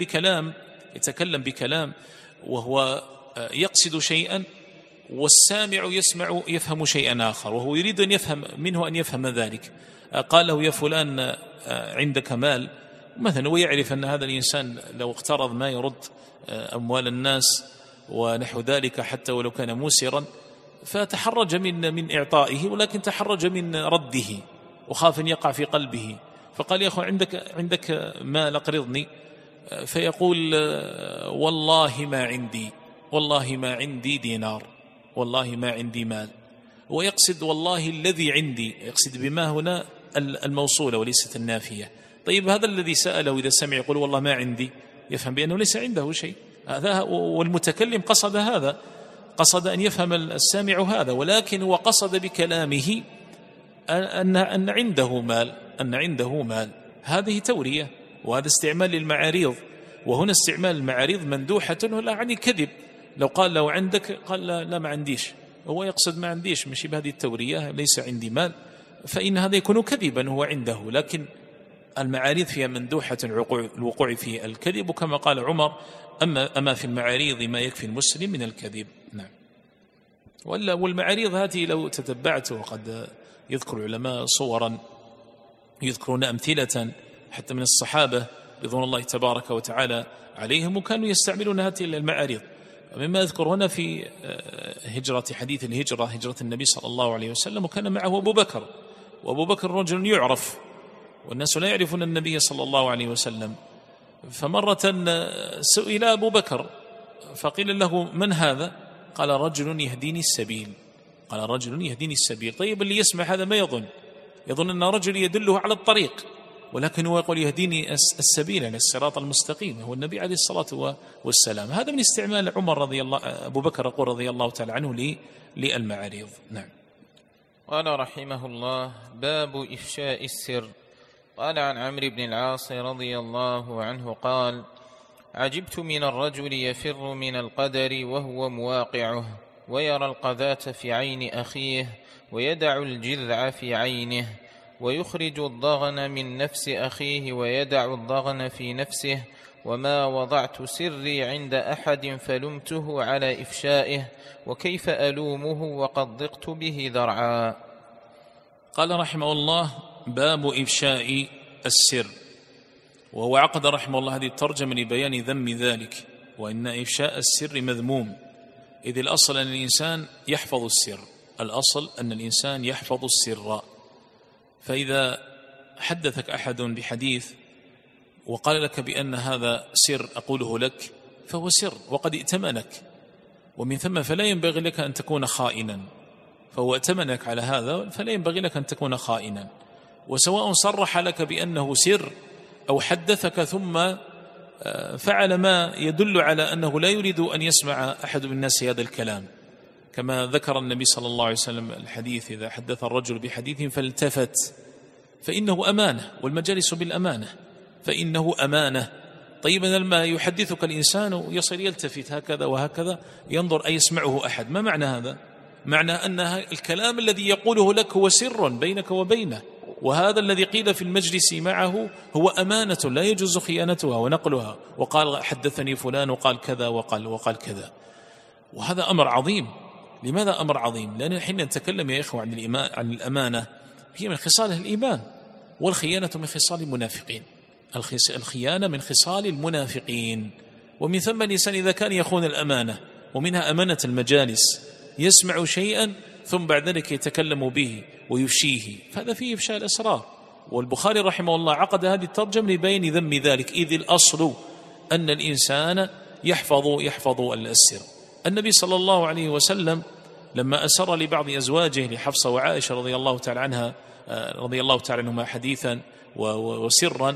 يتكلم بكلام وهو يقصد شيئا، والسامع يفهم شيئا آخر، وهو يريد أن يفهم منه أن يفهم ذلك. قال له: يا فلان عندك مال مثلا، ويعرف أن هذا الإنسان لو اقترض ما يرد أموال الناس ونحو ذلك حتى ولو كان موسرا، فتحرج من إعطائه، ولكن تحرج من رده وخاف أن يقع في قلبه. فقال: يا أخو عندك مال أقرضني. فيقول: والله ما عندي دينار، والله ما عندي مال. ويقصد والله الذي عندي، يقصد بما هنا الموصولة وليست النافية. طيب هذا الذي سأله إذا سمع يقول والله ما عندي، يفهم بأنه ليس عنده شيء. هذا والمتكلم قصد أن يفهم السامع هذا، ولكن هو قصد بكلامه أن عنده مال. هذه تورية، وهذا استعمال للمعاريض. وهنا استعمال المعاريض مندوحة عن الكذب. لو قال لو عندك قال لا ما عنديش، هو يقصد ما عنديش، ماشي بهذه التورية، ليس عندي مال، فإن هذا يكون كذبا هو عنده. لكن المعاريض فيها مندوحة الوقوع في الكذب، وكما قال عمر: أما في المعاريض ما يكفي المسلم من الكذب. نعم. والمعاريض هذه لو تتبعت، وقد يذكر العلماء صورا، يذكرون أمثلة حتى من الصحابة رضوان الله تبارك وتعالى عليهم، وكانوا يستعملون هذه المعاريض. مما يذكر هنا في حديث هجرة النبي صلى الله عليه وسلم، وكان معه أبو بكر، وأبو بكر رجل يعرف والناس لا يعرفون النبي صلى الله عليه وسلم. فمرة سئل أبو بكر فقيل له: من هذا؟ قال: رجل يهديني السبيل. طيب اللي يسمع هذا ما يظن أن رجل يدله على الطريق، ولكن هو يقول يهديني السبيل، يعني الصراط المستقيم، هو النبي عليه الصلاة والسلام. هذا من استعمال أبو بكر رضي الله تعالى عنه للمعاريض. نعم. قال رحمه الله: باب إفشاء السر. قال عن عمرو بن العاص رضي الله عنه قال: عجبت من الرجل يفر من القدر وهو مواقعه، ويرى القذاة في عين أخيه، ويدع الجذع في عينه، ويخرج الضغن من نفس أخيه، ويدع الضغن في نفسه. وما وضعت سري عند أحد فلمته على إفشائه، وكيف ألومه وقد ضقت به ذرعا. قال رحمه الله: باب إفشاء السر. وهو عقد رحمه الله هذه الترجمة لبيان ذم ذلك، وإن إفشاء السر مذموم، إذ الأصل أن الإنسان يحفظ السر. فإذا حدثك أحد بحديث وقال لك بأن هذا سر أقوله لك، فهو سر وقد ائتمنك، ومن ثم فلا ينبغي لك أن تكون خائنا، فهو ائتمنك على هذا فلا ينبغي لك أن تكون خائنا. وسواء صرح لك بأنه سر أو حدثك ثم فعل ما يدل على أنه لا يريد أن يسمع أحد من الناس هذا الكلام، كما ذكر النبي صلى الله عليه وسلم الحديث: إذا حدث الرجل بحديث فالتفت فإنه أمانة، والمجالس بالأمانة فإنه أمانة. طيب لما يحدثك الإنسان يصير يلتفت هكذا وهكذا ينظر أيسمعه أحد، ما معنى هذا؟ معنى أن الكلام الذي يقوله لك هو سر بينك وبينه، وهذا الذي قيل في المجلس معه هو أمانة لا يجوز خيانتها ونقلها، وقال حدثني فلان وقال كذا وقال كذا. وهذا أمر عظيم. لماذا أمر عظيم؟ لأن حين نتكلم يا إخوة عن الأمانة، هي من خصال الإيمان، والخيانة من خصال المنافقين. الخيانة من خصال المنافقين. ومن ثم الإنسان إذا كان يخون الأمانة، ومنها أمانة المجالس، يسمع شيئا ثم بعد ذلك يتكلم به ويفشيه، فهذا فيه إفشاء الأسرار. والبخاري رحمه الله عقد هذه الترجمة لبيان ذم ذلك، إذ الأصل أن الإنسان يحفظ السر. النبي صلى الله عليه وسلم لما أسر لبعض أزواجه لحفصة وعائشة رضي الله تعالى عنهما حديثا وسرا،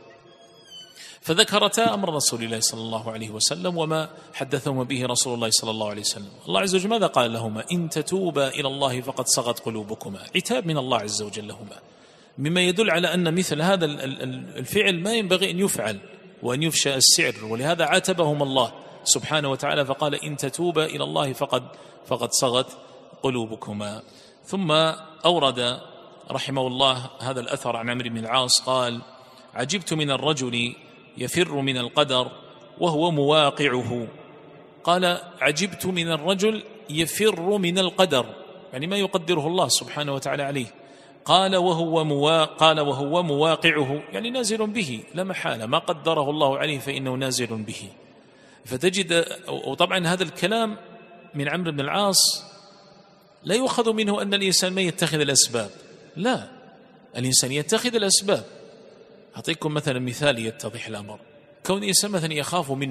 فذكرتا أمر رسول الله صلى الله عليه وسلم وما حدثهما به رسول الله صلى الله عليه وسلم. الله عز وجل ماذا قال لهما؟ إن تتوبا إلى الله فقد صغت قلوبكما، عتاب من الله عز وجل لهما، مما يدل على أن مثل هذا الفعل ما ينبغي أن يفعل وأن يفشى السعر، ولهذا عاتبهما الله سبحانه وتعالى فقال إن تتوبا إلى الله فقد صغت قلوبكما. ثم أورد رحمه الله هذا الأثر عن عمرو بن العاص قال: عجبت من الرجل يفر من القدر وهو مواقعه. قال: عجبت من الرجل يفر من القدر، يعني ما يقدره الله سبحانه وتعالى عليه. قال وهو مواقعه، يعني نازل به لا محالة، ما قدره الله عليه فإنه نازل به. فتجد، وطبعا هذا الكلام من عمرو بن العاص لا يؤخذ منه أن الإنسان ما يتخذ الأسباب، لا، الإنسان يتخذ الأسباب. أعطيكم مثلا مثال يتضح الأمر. كون الإنسان مثلا يخاف من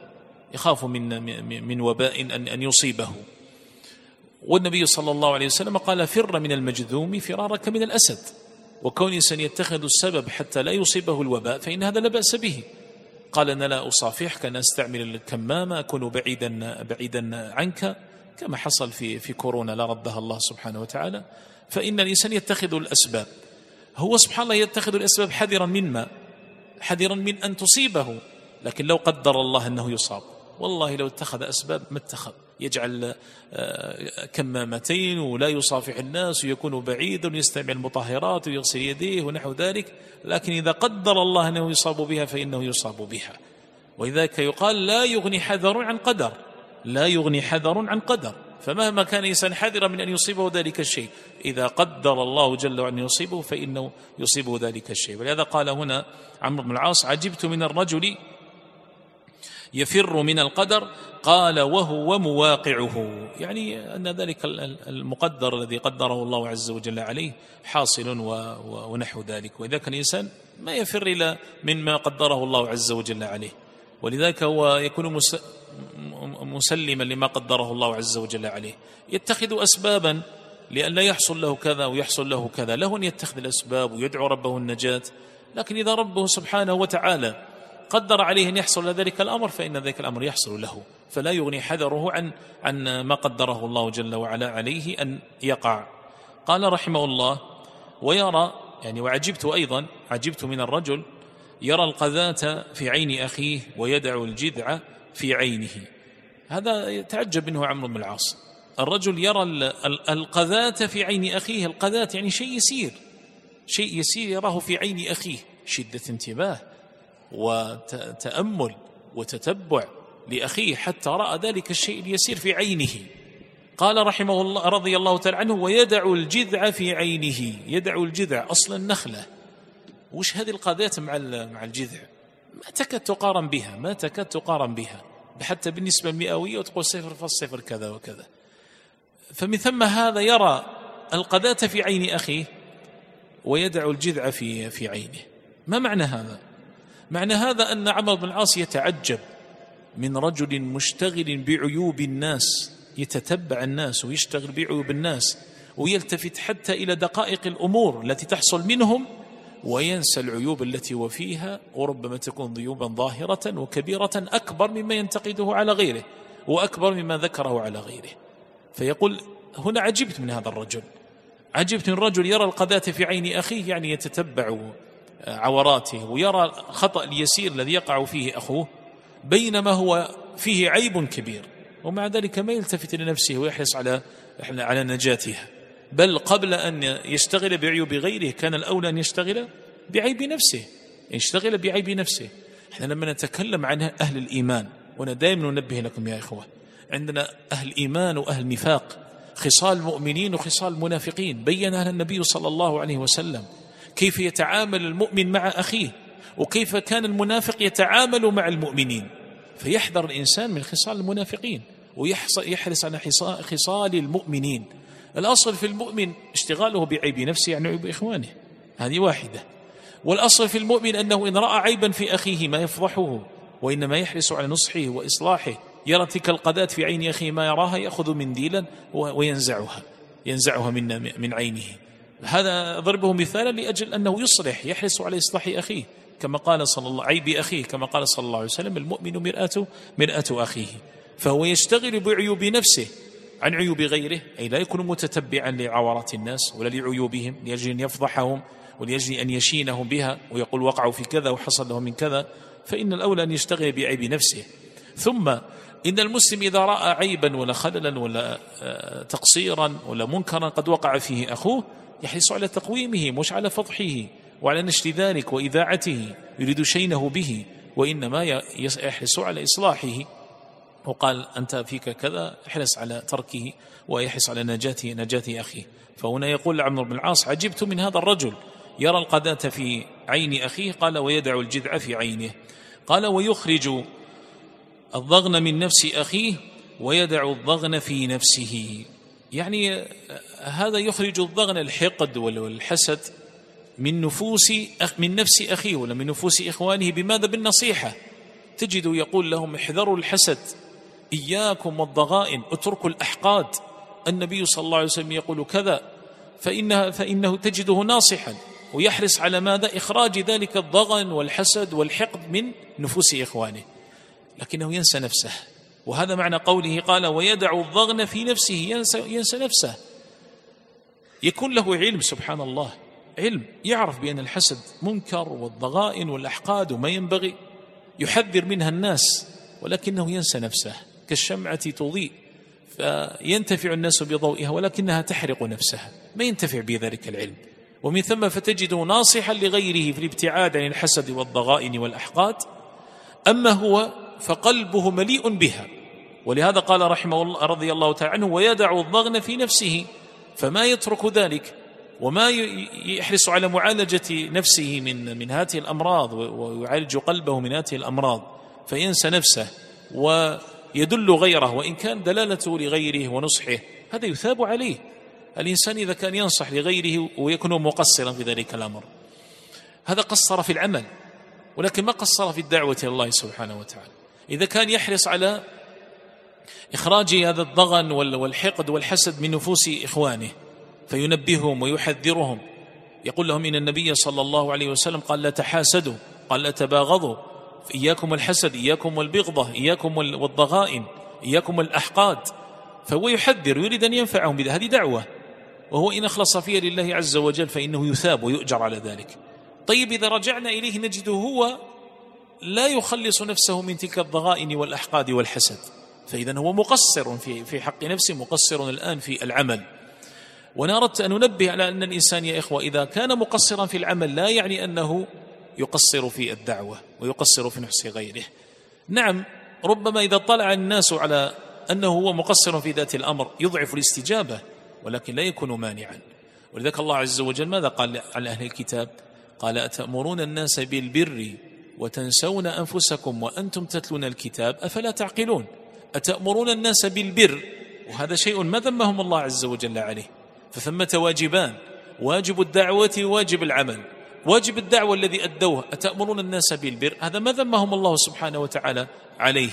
وباء أن يصيبه، والنبي صلى الله عليه وسلم قال: فر من المجذوم فرارك من الأسد. وكون الإنسان يتخذ السبب حتى لا يصيبه الوباء فإن هذا لا بأس به. قال: أنا لا أصافحك، أنا أستعمل الكمامة، أكون بعيدا عنك، كما حصل في كورونا لا ردها الله سبحانه وتعالى. فإن الإنسان يتخذ الأسباب، هو سبحان الله يتخذ الأسباب حذرا من أن تصيبه. لكن لو قدر الله أنه يصاب، والله لو اتخذ أسباب ما اتخذ، يجعل كمامتين ولا يصافح الناس ويكون بعيدا ويستعمل المطهرات ويغسل يديه ونحو ذلك. لكن إذا قدر الله أنه يصاب بها فإنه يصاب بها. ولذلك يقال: لا يغني حذر عن قدر. فمهما كان إنسان حذرا من أن يصيبه ذلك الشيء، إذا قدر الله جل وعلا أن يصيبه فإنه يصيبه ذلك الشيء. ولهذا قال هنا عمرو بن العاص: عجبت من الرجل يفر من القدر. قال: وهو مواقعه، يعني أن ذلك المقدر الذي قدره الله عز وجل عليه حاصل ونحو ذلك. وإذا كان الإنسان ما يفر إلى مما قدره الله عز وجل عليه، ولذلك هو يكون مسلما لما قدره الله عز وجل عليه، يتخذ أسبابا لأن لا يحصل له كذا ويحصل له كذا، له أن يتخذ الأسباب ويدعو ربه النجاة. لكن إذا ربه سبحانه وتعالى قدر عليه أن يحصل ذلك الأمر فإن ذلك الأمر يحصل له، فلا يغني حذره عن ما قدره الله جل وعلا عليه أن يقع. قال رحمه الله: ويرى، يعني وعجبت أيضا، عجبت من الرجل يرى القذاة في عين أخيه ويدع الجذع في عينه. هذا يتعجب منه عمرو بن العاص. الرجل يرى القذاة في عين أخيه، القذاة يعني شيء يسير يراه في عين أخيه، شدة انتباه وتأمل وتتبع لأخيه حتى رأى ذلك الشيء اليسير في عينه. قال رحمه الله رضي الله تعالى عنه: ويدع الجذع في عينه. يدع الجذع أصل النخلة. وش هذه القذاة مع الجذع؟ ما تكاد تقارن بها حتى بالنسبة المئوية، وتقول 0.0 كذا وكذا. فمن ثم هذا يرى القذاة في عين أخيه ويدع الجذع في عينه. ما معنى هذا؟ معنى هذا أن عمرو بن العاص يتعجب من رجل مشتغل بعيوب الناس، يتتبع الناس ويشتغل بعيوب الناس ويلتفت حتى إلى دقائق الأمور التي تحصل منهم، وينسى العيوب التي هو فيها، وربما تكون عيوبا ظاهرة وكبيرة أكبر مما ينتقده على غيره وأكبر مما ذكره على غيره. فيقول هنا: عجبت من هذا الرجل، عجبت من الرجل يرى القذاة في عين أخيه، يعني يتتبع عوراته ويرى الخطأ اليسير الذي يقع فيه أخوه، بينما هو فيه عيب كبير، ومع ذلك ما يلتفت لنفسه ويحرص على نجاتها. بل قبل أن يشتغل بعيوب غيره كان الأولى أن يشتغل بعيب نفسه. احنا لما نتكلم عن أهل الإيمان، وانا دائما ننبه لكم يا إخوة، عندنا أهل إيمان وأهل نفاق، خصال المؤمنين وخصال المنافقين، بينها النبي صلى الله عليه وسلم كيف يتعامل المؤمن مع أخيه، وكيف كان المنافق يتعامل مع المؤمنين. فيحذر الإنسان من خصال المنافقين ويحرص على خصال المؤمنين. الأصل في المؤمن اشتغاله بعيب نفسه عن عيب إخوانه، هذه واحدة. والأصل في المؤمن أنه إن رأى عيبا في أخيه ما يفضحه وإنما يحرص على نصحه وإصلاحه. يرى تلك القذاة في عين أخيه ما يراها، يأخذ منديلا ينزعها من عينه. هذا ضربه مثالا لأجل أنه يصلح، يحرص على إصلاح أخيه كما قال عيب أخيه كما قال صلى الله عليه وسلم: المؤمن مرآة أخيه. فهو يشتغل بعيوب نفسه عن عيوب غيره، أي لا يكون متتبعا لعورات الناس ولا لعيوبهم لأجل أن يفضحهم ولأجل أن يشينهم بها ويقول وقعوا في كذا وحصل لهم من كذا، فإن الأولى أن يشتغل بعيب نفسه. ثم إن المسلم إذا رأى عيبا ولا خللا ولا تقصيرا ولا منكرا قد وقع فيه أخوه يحرص على تقويمه مش على فضحه وعلى نشر ذلك وإذاعته، يريد شينه به، وإنما يحرص على إصلاحه. وقال: أنت فيك كذا، احرص على تركه ويحرص على نجاة أخيه. فهنا يقول عمرو بن العاص: عجبت من هذا الرجل يرى القذاة في عين أخيه، قال: ويدع الجذع في عينه. قال: ويخرج الضغن من نفس أخيه ويدع الضغن في نفسه. يعني هذا يخرج الضغن، الحقد والحسد، من نفس أخيه ولا من نفوس إخوانه. بماذا؟ بالنصيحة. تجد يقول لهم: احذروا الحسد، إياكم والضغائن، اتركوا الأحقاد. النبي صلى الله عليه وسلم يقول كذا، فإنه تجده ناصحا ويحرص على ماذا؟ إخراج ذلك الضغن والحسد والحقد من نفوس إخوانه، لكنه ينسى نفسه. وهذا معنى قوله قال: ويدع الضغن في نفسه، ينسى نفسه. يكون له علم، سبحان الله، علم يعرف بأن الحسد منكر والضغائن والأحقاد وما ينبغي، يحذر منها الناس، ولكنه ينسى نفسه. كالشمعة تضيء فينتفع الناس بضوئها ولكنها تحرق نفسها، ما ينتفع بذلك العلم. ومن ثم فتجده ناصحا لغيره في الابتعاد عن الحسد والضغائن والأحقاد، أما هو فقلبه مليء بها. ولهذا قال رحمه الله رضي الله تعالى عنه: ويدع الضغن في نفسه، فما يترك ذلك وما يحرص على معالجة نفسه من هذه الأمراض ويعالج قلبه من هذه الأمراض، فينسى نفسه ويدل غيره، وإن كان دلالته لغيره ونصحه هذا يثاب عليه. الإنسان إذا كان ينصح لغيره ويكون مقصرا في ذلك الأمر، هذا قصر في العمل ولكن ما قصر في الدعوة إلى الله سبحانه وتعالى. إذا كان يحرص على إخراج هذا الضغن والحقد والحسد من نفوس إخوانه فينبههم ويحذرهم، يقول لهم: إن النبي صلى الله عليه وسلم قال: لا تحاسدوا، قال: لا تباغضوا، إياكم الحسد، إياكم والبغضة، إياكم والضغائن، إياكم الأحقاد. فهو يحذر، يريد أن ينفعهم بذلك. هذه دعوة، وهو إن أخلص فيها لله عز وجل فإنه يثاب ويؤجر على ذلك. طيب، إذا رجعنا إليه نجده هو لا يخلص نفسه من تلك الضغائن والأحقاد والحسد، فإذا هو مقصر في حق نفسه، مقصر الآن في العمل. وأنا أردت أن ننبه على أن الإنسان يا إخوة إذا كان مقصرا في العمل لا يعني أنه يقصر في الدعوة ويقصر في نفس غيره. نعم، ربما إذا طلع الناس على أنه هو مقصر في ذات الأمر يضعف الاستجابة، ولكن لا يكون مانعا. ولذلك الله عز وجل ماذا قال على أهل الكتاب؟ قال: أتأمرون الناس بالبر وتنسون أنفسكم وأنتم تتلون الكتاب أفلا تعقلون. أتأمرون الناس بالبر، وهذا شيء ما ذمهم الله عز وجل عليه. فثمة واجبان: واجب الدعوة وواجب العمل. واجب الدعوة الذي أدوه أتأمرون الناس بالبر، هذا ما ذمهم الله سبحانه وتعالى عليه.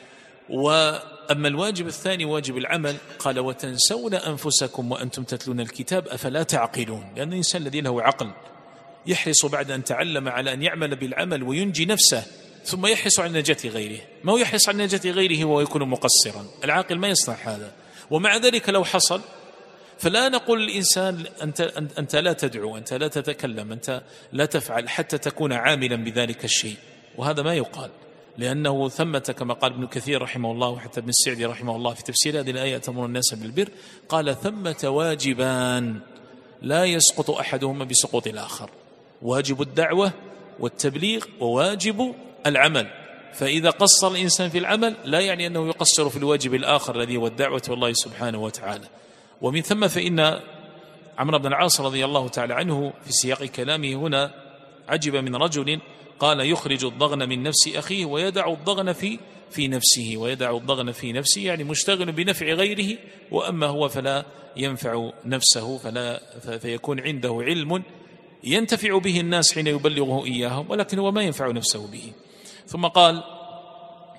وأما الواجب الثاني واجب العمل، قال: وتنسون أنفسكم وأنتم تتلون الكتاب أفلا تعقلون. لأن الإنسان الذي له عقل يحرص بعد أن تعلم على أن يعمل بالعمل وينجي نفسه ثم يحرص على نجاة غيره، ما هو يحرص على نجاة غيره وهو يكون مقصرا. العاقل ما يصنع هذا. ومع ذلك لو حصل فلا نقول للإنسان أنت لا تدعو، أنت لا تتكلم، أنت لا تفعل حتى تكون عاملا بذلك الشيء، وهذا ما يقال. لأنه ثمة كما قال ابن كثير رحمه الله وحتى ابن السعدي رحمه الله في تفسير هذه الآية: تأمرون الناس بالبر، قال: ثمة واجبان لا يسقط أحدهما بسقوط الآخر: واجب الدعوة والتبليغ وواجب العمل. فإذا قصر الإنسان في العمل لا يعني أنه يقصر في الواجب الآخر الذي هو الدعوة والله سبحانه وتعالى. ومن ثم فإن عمرو بن العاص رضي الله تعالى عنه في سياق كلامه هنا عجب من رجل قال: يخرج الضغن من نفس أخيه ويدع الضغن في نفسه. ويدع الضغن في نفسه يعني مشتغل بنفع غيره، وأما هو فلا ينفع نفسه، فيكون عنده علم ينتفع به الناس حين يبلغه إياهم، ولكن هو ما ينفع نفسه به. ثم قال: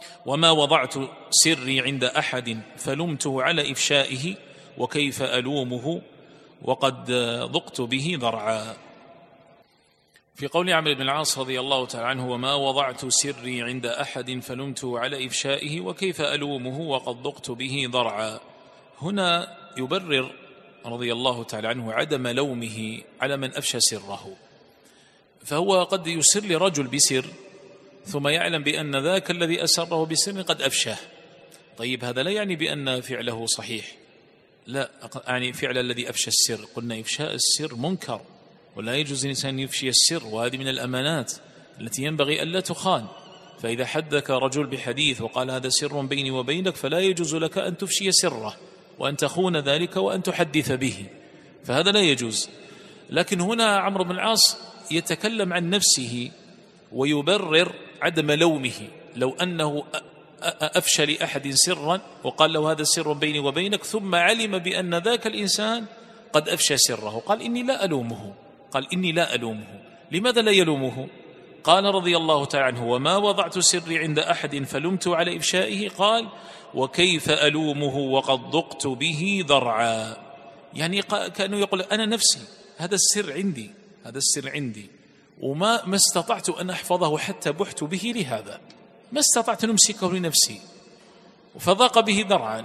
وما وضعت سري عند أحد فلمته على إفشائه وكيف ألومه وقد ضقت به ضرعا. في قول عمرو بن العاص رضي الله تعالى عنه: وما وضعت سري عند أحد فلمته على إفشائه وكيف ألومه وقد ضقت به ضرعا، هنا يبرر رضي الله تعالى عنه عدم لومه على من أفشى سره. فهو قد يسر لرجل بسر ثم يعلم بأن ذاك الذي أسره بسر قد أفشاه. طيب هذا لا يعني بأن فعله صحيح، لا، يعني فعل الذي أفشى السر. قلنا إفشاء السر منكر ولا يجوز الإنسان يفشي السر، وهذه من الأمانات التي ينبغي ألا تخان. فإذا حدثك رجل بحديث وقال هذا سر بيني وبينك فلا يجوز لك أن تفشي سره وأن تخون ذلك وأن تحدث به، فهذا لا يجوز. لكن هنا عمرو بن العاص يتكلم عن نفسه ويبرر عدم لومه. لو أنه أفشى لأحد سرا وقال له هذا سر بيني وبينك ثم علم بأن ذاك الإنسان قد أفشى سره، قال إني لا ألومه. قال إني لا ألومه. لماذا لا يلومه؟ قال رضي الله تعالى عنه: وما وضعت سري عند أحد فلمت على إفشائه، قال: وكيف ألومه وقد ضقت به ضرعا. يعني كأنه يقول أنا نفسي، هذا السر عندي، هذا السر عندي، وما استطعت أن أحفظه حتى بحت به لهذا، ما استطعت أن أمسكه لنفسي، فضاق به ذرعا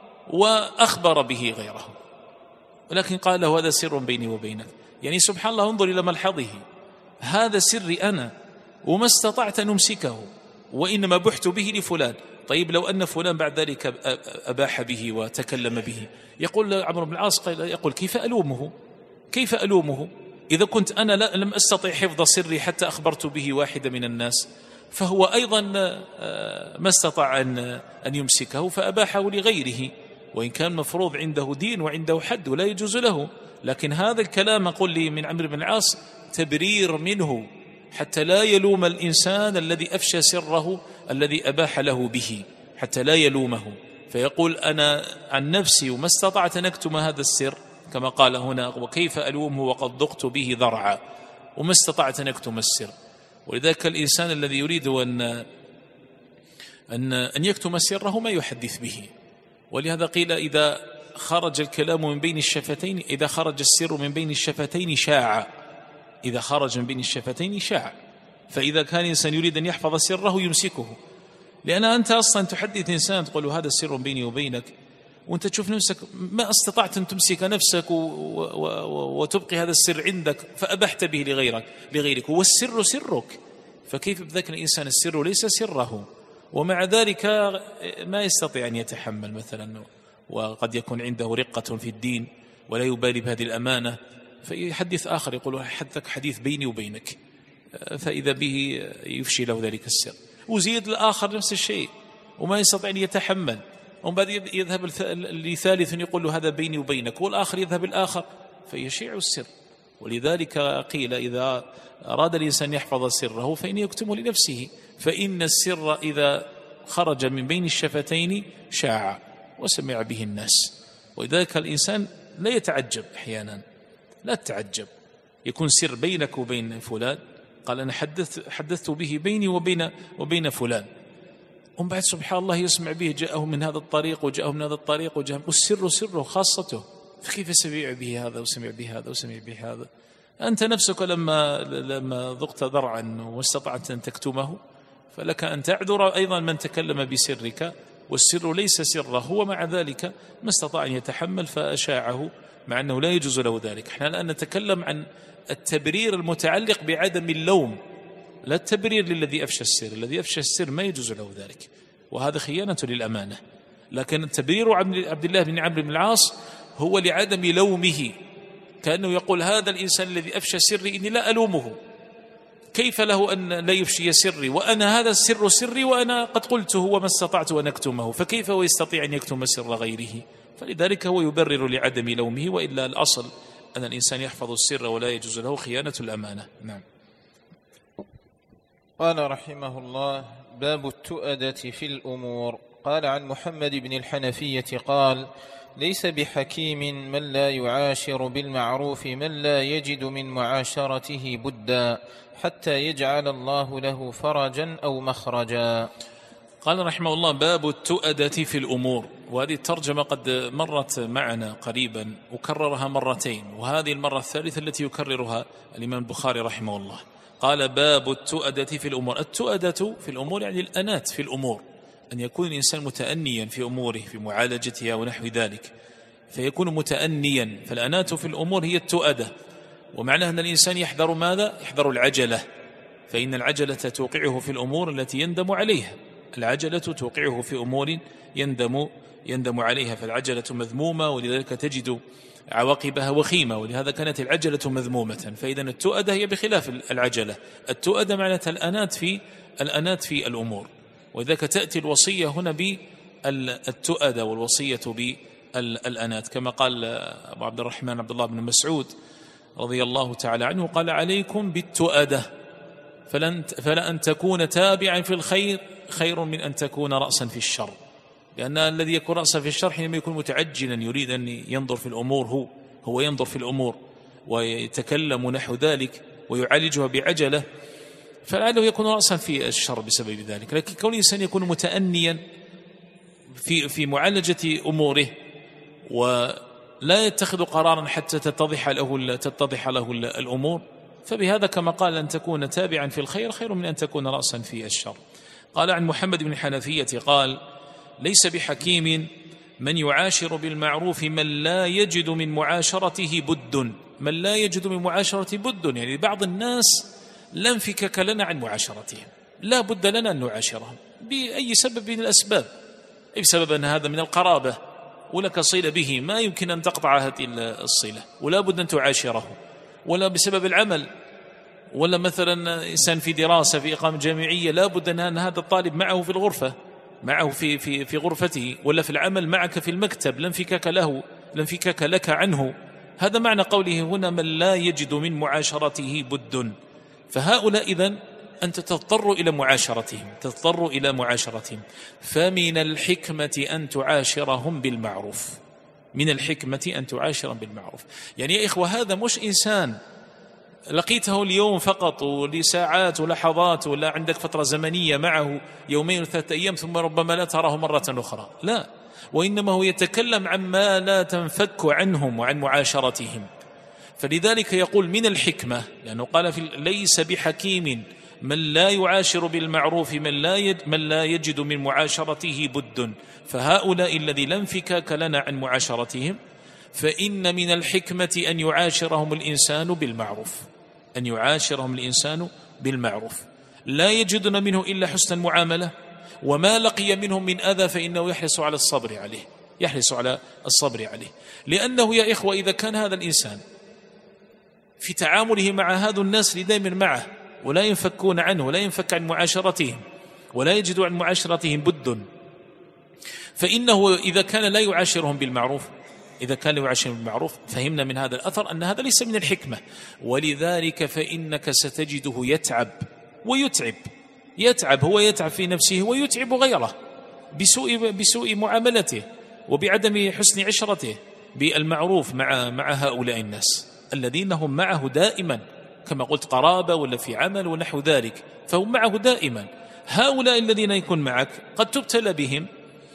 وأخبر به غيره، ولكن قال له هذا سر بيني وبينك. يعني سبحان الله، انظر إلى ملحظه، هذا سري أنا وما استطعت أن أمسكه وإنما بحت به لفلان. طيب لو أن فلان بعد ذلك أباح به وتكلم به، يقول عمرو بن العاص، يقول كيف ألومه؟ كيف ألومه إذا كنت أنا لم أستطع حفظ سري حتى أخبرت به واحد من الناس، فهو أيضا ما استطاع أن يمسكه فأباحه لغيره، وإن كان مفروض عنده دين وعنده حد ولا يجوز له. لكن هذا الكلام أقول لي من عمرو بن العاص تبرير منه حتى لا يلوم الإنسان الذي أفشى سره الذي أباح له به، حتى لا يلومه، فيقول أنا عن نفسي وما استطعت أن أكتم هذا السر، كما قال هنا: وكيف ألومه وقد ضقت به ضرعا، وما استطعت أن أكتم السر. ولذلك الإنسان الذي يريد أن يكتم سره ما يحدث به. ولهذا قيل إذا خرج الكلام من بين الشفتين، إذا خرج السر من بين الشفتين شاع، إذا خرج من بين الشفتين شاع. فإذا كان الإنسان يريد أن يحفظ سره يمسكه، لأن أنت أصلا تحدث إنسان تقول هذا السر بيني وبينك وأنت تشوف نفسك ما استطعت أن تمسك نفسك وتبقي هذا السر عندك فأبحت به لغيرك، والسر سرك، فكيف بذلك الإنسان السر ليس سره، ومع ذلك ما يستطيع أن يتحمل مثلا، وقد يكون عنده رقة في الدين ولا يبالي بهذه الأمانة، فيحدث آخر يقول حدثك حديث بيني وبينك، فإذا به يفشي له ذلك السر، وزيد الآخر نفس الشيء وما يستطيع أن يتحمل، وبعد يذهب لثالث يقول له هذا بيني وبينك، والآخر يذهب الآخر فيشيع السر. ولذلك قيل إذا أراد الإنسان يحفظ سره فإن يكتمه لنفسه، فإن السر إذا خرج من بين الشفتين شاع وسمع به الناس. ولذلك الإنسان لا يتعجب أحيانا، لا تتعجب يكون سر بينك وبين فلان، قال أنا حدثت به بيني وبين فلان، ومن بعد سبحان الله يسمع به جاءه من هذا الطريق وجاءه من هذا الطريق والسر سره خاصته، فكيف سمع به هذا وسمع به هذا وسمع به هذا؟ أنت نفسك لما ذقت ذرعا واستطعت أن تكتمه فلك أن تعذر أيضا من تكلم بسرك، والسر ليس سره، ومع ذلك ما استطاع أن يتحمل فأشاعه مع أنه لا يجوز له ذلك. احنا الآن نتكلم عن التبرير المتعلق بعدم اللوم، لا التبرير للذي أفشى السر. الذي أفشى السر ما يجوز له ذلك، وهذا خيانة للأمانة. لكن التبرير عبد الله بن عمرو بن العاص هو لعدم لومه، كأنه يقول هذا الإنسان الذي أفشى سري إني لا ألومه، كيف له أن لا يفشي سري وأنا هذا السر سري وأنا قد قلته وما استطعت أن أكتمه، فكيف هو يستطيع أن يكتم سر غيره؟ فلذلك هو يبرر لعدم لومه، وإلا الأصل أن الإنسان يحفظ السر ولا يجوز له خيانة الأمانة. نعم. قال رحمه الله: باب التؤدة في الأمور. قال عن محمد بن الحنفية قال: ليس بحكيم من لا يعاشر بالمعروف من لا يجد من معاشرته بدا حتى يجعل الله له فرجا أو مخرجا. قال رحمه الله: باب التؤدة في الأمور. وهذه الترجمة قد مرت معنا قريبا وكررها مرتين، وهذه المرة الثالثة التي يكررها الإمام البخاري رحمه الله. قال: باب التؤدة في الأمور. التؤدة في الأمور يعني الأنات في الأمور، أن يكون الإنسان متأنيا في أموره في معالجتها ونحو ذلك، فيكون متأنيا. فالأنات في الأمور هي التؤدة، ومعناه أن الإنسان يحذر ماذا؟ يحذر العجلة، فإن العجلة توقعه في الأمور التي يندم عليها. العجلة توقعه في أمور يندم عليها، فالعجلة مذمومة، ولذلك تجد عواقبها وخيمة، ولهذا كانت العجلة مذمومة. فإذا التؤدة هي بخلاف العجلة. التؤدة معناتها الأنات في الأمور، وذلك تأتي الوصية هنا بالتؤدة والوصية بالأنات، كما قال أبو عبد الرحمن عبد الله بن مسعود رضي الله تعالى عنه: قال: عليكم بالتؤدة، فلأن تكون تابعا في الخير خير من أن تكون رأسا في الشر. لأن الذي يكون رأسا في الشر حينما يكون متعجلا يريد أن ينظر في الأمور، هو ينظر في الأمور ويتكلم نحو ذلك ويعالجها بعجلة، فلعله يكون رأسا في الشر بسبب ذلك. لكن كون الإنسان يكون متأنيا في معالجة أموره ولا يتخذ قرارا حتى تتضح له الأمور، فبهذا كما قال أن تكون تابعا في الخير خير من أن تكون رأسا في الشر. قال عن محمد بن الحنفية قال: ليس بحكيم من يعاشر بالمعروف من لا يجد من معاشرته بد. من لا يجد من معاشرته بد يعني بعض الناس لا انفكاك لنا عن معاشرتهم، لا بد لنا أن نعاشرهم بأي سبب من الأسباب، أي بسبب أن هذا من القرابة ولك صلة به، ما يمكن أن تقطع هذه الصلة ولا بد أن تعاشره، ولا بسبب العمل، ولا مثلا إنسان في دراسة في إقامة جامعية لا بد أن هذا الطالب معه في الغرفة، معه في غرفته، ولا في العمل معك في المكتب، لا انفكاك لك عنه. هذا معنى قوله هنا: من لا يجد من معاشرته بد. فهؤلاء إذن أنت تضطر إلى معاشرتهم، فمن الحكمة أن تعاشرهم بالمعروف. من الحكمة أن تعاشرهم بالمعروف. يعني يا إخوة هذا مش إنسان لقيته اليوم فقط ولساعات ولحظات، ولا عندك فترة زمنية معه يومين وثلاثة أيام ثم ربما لا تراه مرة أخرى، لا، وإنما هو يتكلم عما لا تنفك عنهم وعن معاشرتهم. فلذلك يقول من الحكمة، لأنه قال ليس بحكيم من لا يعاشر بالمعروف من لا يجد من معاشرته بد. فهؤلاء الذي لا انفكاك لنا عن معاشرتهم، فإن من الحكمة أن يعاشرهم الإنسان بالمعروف، لا يجدن منه إلا حسن المعاملة، وما لقي منهم من أذى فإنه يحرص على الصبر عليه. لأنه يا إخوة إذا كان هذا الإنسان في تعامله مع هذا الناس دائما معه ولا ينفكون عنه ولا ينفك عن معاشرتهم ولا يجد عن معاشرتهم بد، فإنه إذا كان لا يعاشرهم بالمعروف فهمنا من هذا الأثر أن هذا ليس من الحكمة. ولذلك فإنك ستجده يتعب هو يتعب في نفسه ويتعب غيره بسوء معاملته وبعدم حسن عشرته بالمعروف مع هؤلاء الناس الذين هم معه دائما، كما قلت قرابة ولا في عمل ونحو ذلك، فهم معه دائما. هؤلاء الذين يكون معك قد تبتلى بهم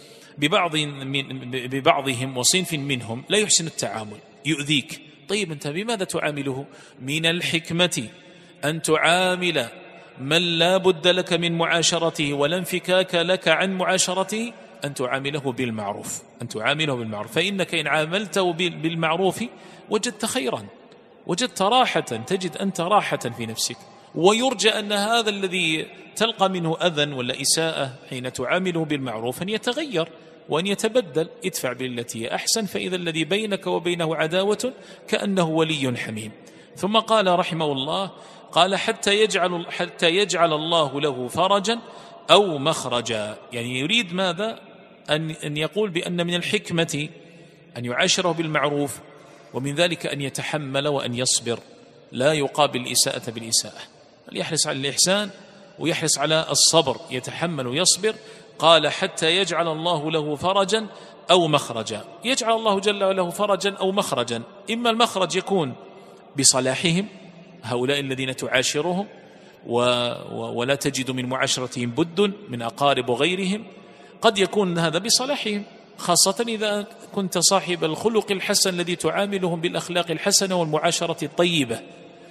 ببعضهم وصنف منهم لا يحسن التعامل، يؤذيك. طيب أنت بماذا تعامله؟ من الحكمة أن تعامل من لا بد لك من معاشرته ولا انفكاك لك عن معاشرته، أن تعامله بالمعروف. فإنك إن عاملته بالمعروف وجدت خيرا، وجدت راحة، تجد أنت راحة في نفسك. ويرجى أن هذا الذي تلقى منه أذى ولا إساءة حين تعامله بالمعروف أن يتغير وأن يتبدل. ادفع بالتي أحسن فإذا الذي بينك وبينه عداوة كأنه ولي حميم. ثم قال رحمه الله: قال حتى يجعل الله له فرجا أو مخرجا. يعني يريد ماذا؟ أن يقول بأن من الحكمة أن يعاشره بالمعروف، ومن ذلك أن يتحمل وأن يصبر، لا يقابل الإساءة بالإساءة، يحرص على الإحسان ويحرص على الصبر، يتحمل ويصبر. قال حتى يجعل الله له فرجا أو مخرجا. يجعل الله جل له فرجا أو مخرجا، إما المخرج يكون بصلاحهم هؤلاء الذين تعاشرهم، ولا تجد من معاشرتهم بد من أقارب وغيرهم، قد يكون هذا بصلاحهم، خاصة إذا كنت صاحب الخلق الحسن الذي تعاملهم بالأخلاق الحسنة والمعاشرة الطيبة،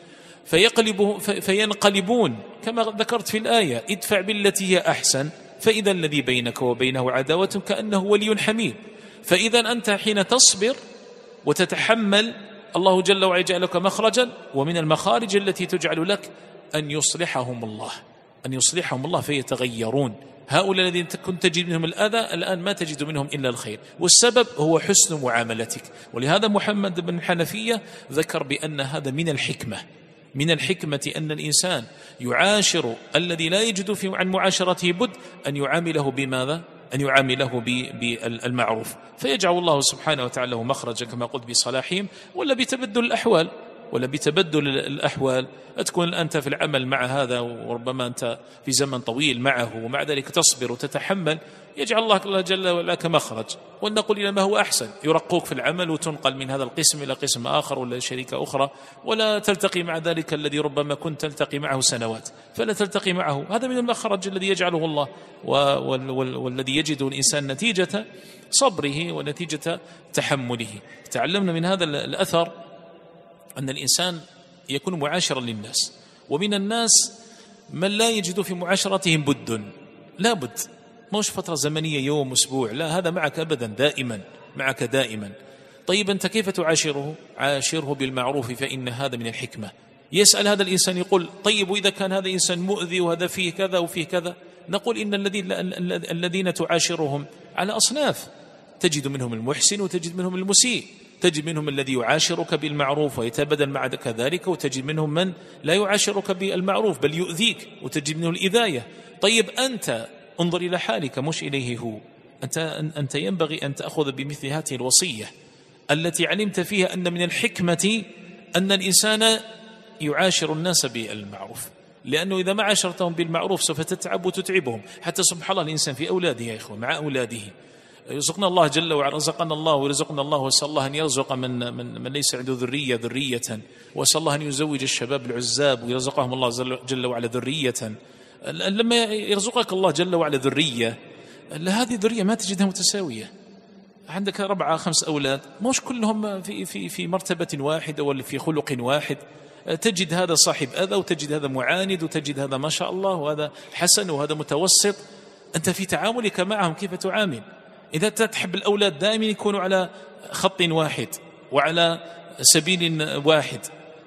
فينقلبون كما ذكرت في الآية: ادفع بالتي هي أحسن فإذا الذي بينك وبينه عداوة كأنه ولي حميم. فإذا أنت حين تصبر وتتحمل، الله جل وعلا يجعل لك مخرجا، ومن المخارج التي تجعل لك أن يصلحهم الله فيتغيرون. هؤلاء الذين كنت تجد منهم الأذى الآن ما تجد منهم إلا الخير، والسبب هو حسن معاملتك. ولهذا محمد بن الحنفية ذكر بأن هذا من الحكمة أن الإنسان يعاشر الذي لا يجد عن معاشرته بد أن يعامله بماذا؟ أن يعامله بالمعروف، فيجعل الله سبحانه وتعالى له مخرجا كما قلت بصلاحهم، ولا بتبدل الأحوال. تكون أنت في العمل مع هذا وربما أنت في زمن طويل معه، ومع ذلك تصبر وتتحمل، يجعل الله جل وعلا لك مخرج. ونقول إلى ما هو أحسن، يرقوك في العمل وتنقل من هذا القسم إلى قسم آخر ولا شركة أخرى، ولا تلتقي مع ذلك الذي ربما كنت تلتقي معه سنوات، فلا تلتقي معه. هذا من المخرج الذي يجعله الله، والذي يجده الإنسان نتيجة صبره ونتيجة تحمله. تعلمنا من هذا الأثر أن الإنسان يكون معاشرا للناس، ومن الناس من لا يجد في معاشرتهم بد، لا بد، مش فترة زمنية يوم أسبوع، لا، هذا معك أبدا، معك دائما. طيب أنت كيف تعاشره؟ عاشره بالمعروف، فإن هذا من الحكمة. يسأل هذا الإنسان يقول: طيب وإذا كان هذا إنسان مؤذي وهذا فيه كذا وفيه كذا؟ نقول إن الذين تعاشرهم على أصناف، تجد منهم المحسن وتجد منهم المسيء، تجد منهم الذي يعاشرك بالمعروف ويتبادل معك كذلك، وتجد منهم من لا يعاشرك بالمعروف بل يؤذيك، وتجد منه الإذاية. طيب أنت انظر إلى حالك مش إليه هو، أنت ينبغي أن تأخذ بمثل هذه الوصية التي علمت فيها أن من الحكمة أن الإنسان يعاشر الناس بالمعروف، لأنه إذا ما عاشرتهم بالمعروف سوف تتعب وتتعبهم. حتى سبحان الله الإنسان في أولاده يا إخوة، مع أولاده، يرزقنا الله جل وعلا، رزقنا الله ويرزقنا الله، وأسأل الله أن يرزق من ليس عنده ذرية، وأسأل الله أن يزوج الشباب العزاب ويرزقهم الله جل وعلا ذرية. لما يرزقك الله جل وعلا ذرية، هذه الذرية ما تجدها متساوية. عندك 4 5 أولاد، مش كلهم في مرتبة واحدة ولا في خلق واحد. تجد هذا صاحب أذى، وتجد هذا معاند، وتجد هذا ما شاء الله، وهذا حسن، وهذا متوسط. أنت في تعاملك معهم كيف تعامل؟ إذا تحب الأولاد دائما يكونوا على خط واحد وعلى سبيل واحد،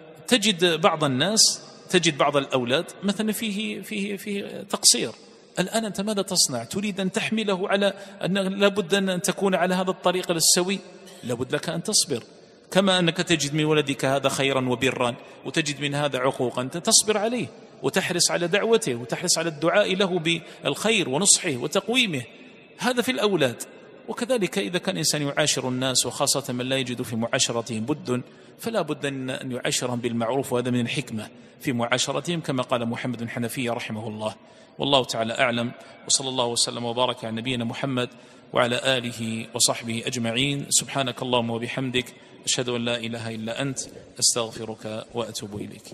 تجد بعض الناس، تجد بعض الأولاد مثلا فيه تقصير. الآن أنت ماذا تصنع؟ تريد أن تحمله على أن لابد أن تكون على هذا الطريق السوي، لابد لك أن تصبر. كما أنك تجد من ولدك هذا خيرا وبرا، وتجد من هذا عقوقا، أنت تصبر عليه وتحرص على دعوته وتحرص على الدعاء له بالخير ونصحه وتقويمه. هذا في الأولاد. وكذلك إذا كان إنسان يعاشر الناس، وخاصة من لا يجد في معاشرتهم بد، فلا بد أن يعاشرهم بالمعروف، وهذا من الحكمة في معاشرتهم كما قال محمد بن حنفية رحمه الله. والله تعالى أعلم، وصلى الله وسلم وبارك على نبينا محمد وعلى آله وصحبه أجمعين. سبحانك اللهم وبحمدك، أشهد أن لا إله إلا أنت، أستغفرك وأتوب إليك.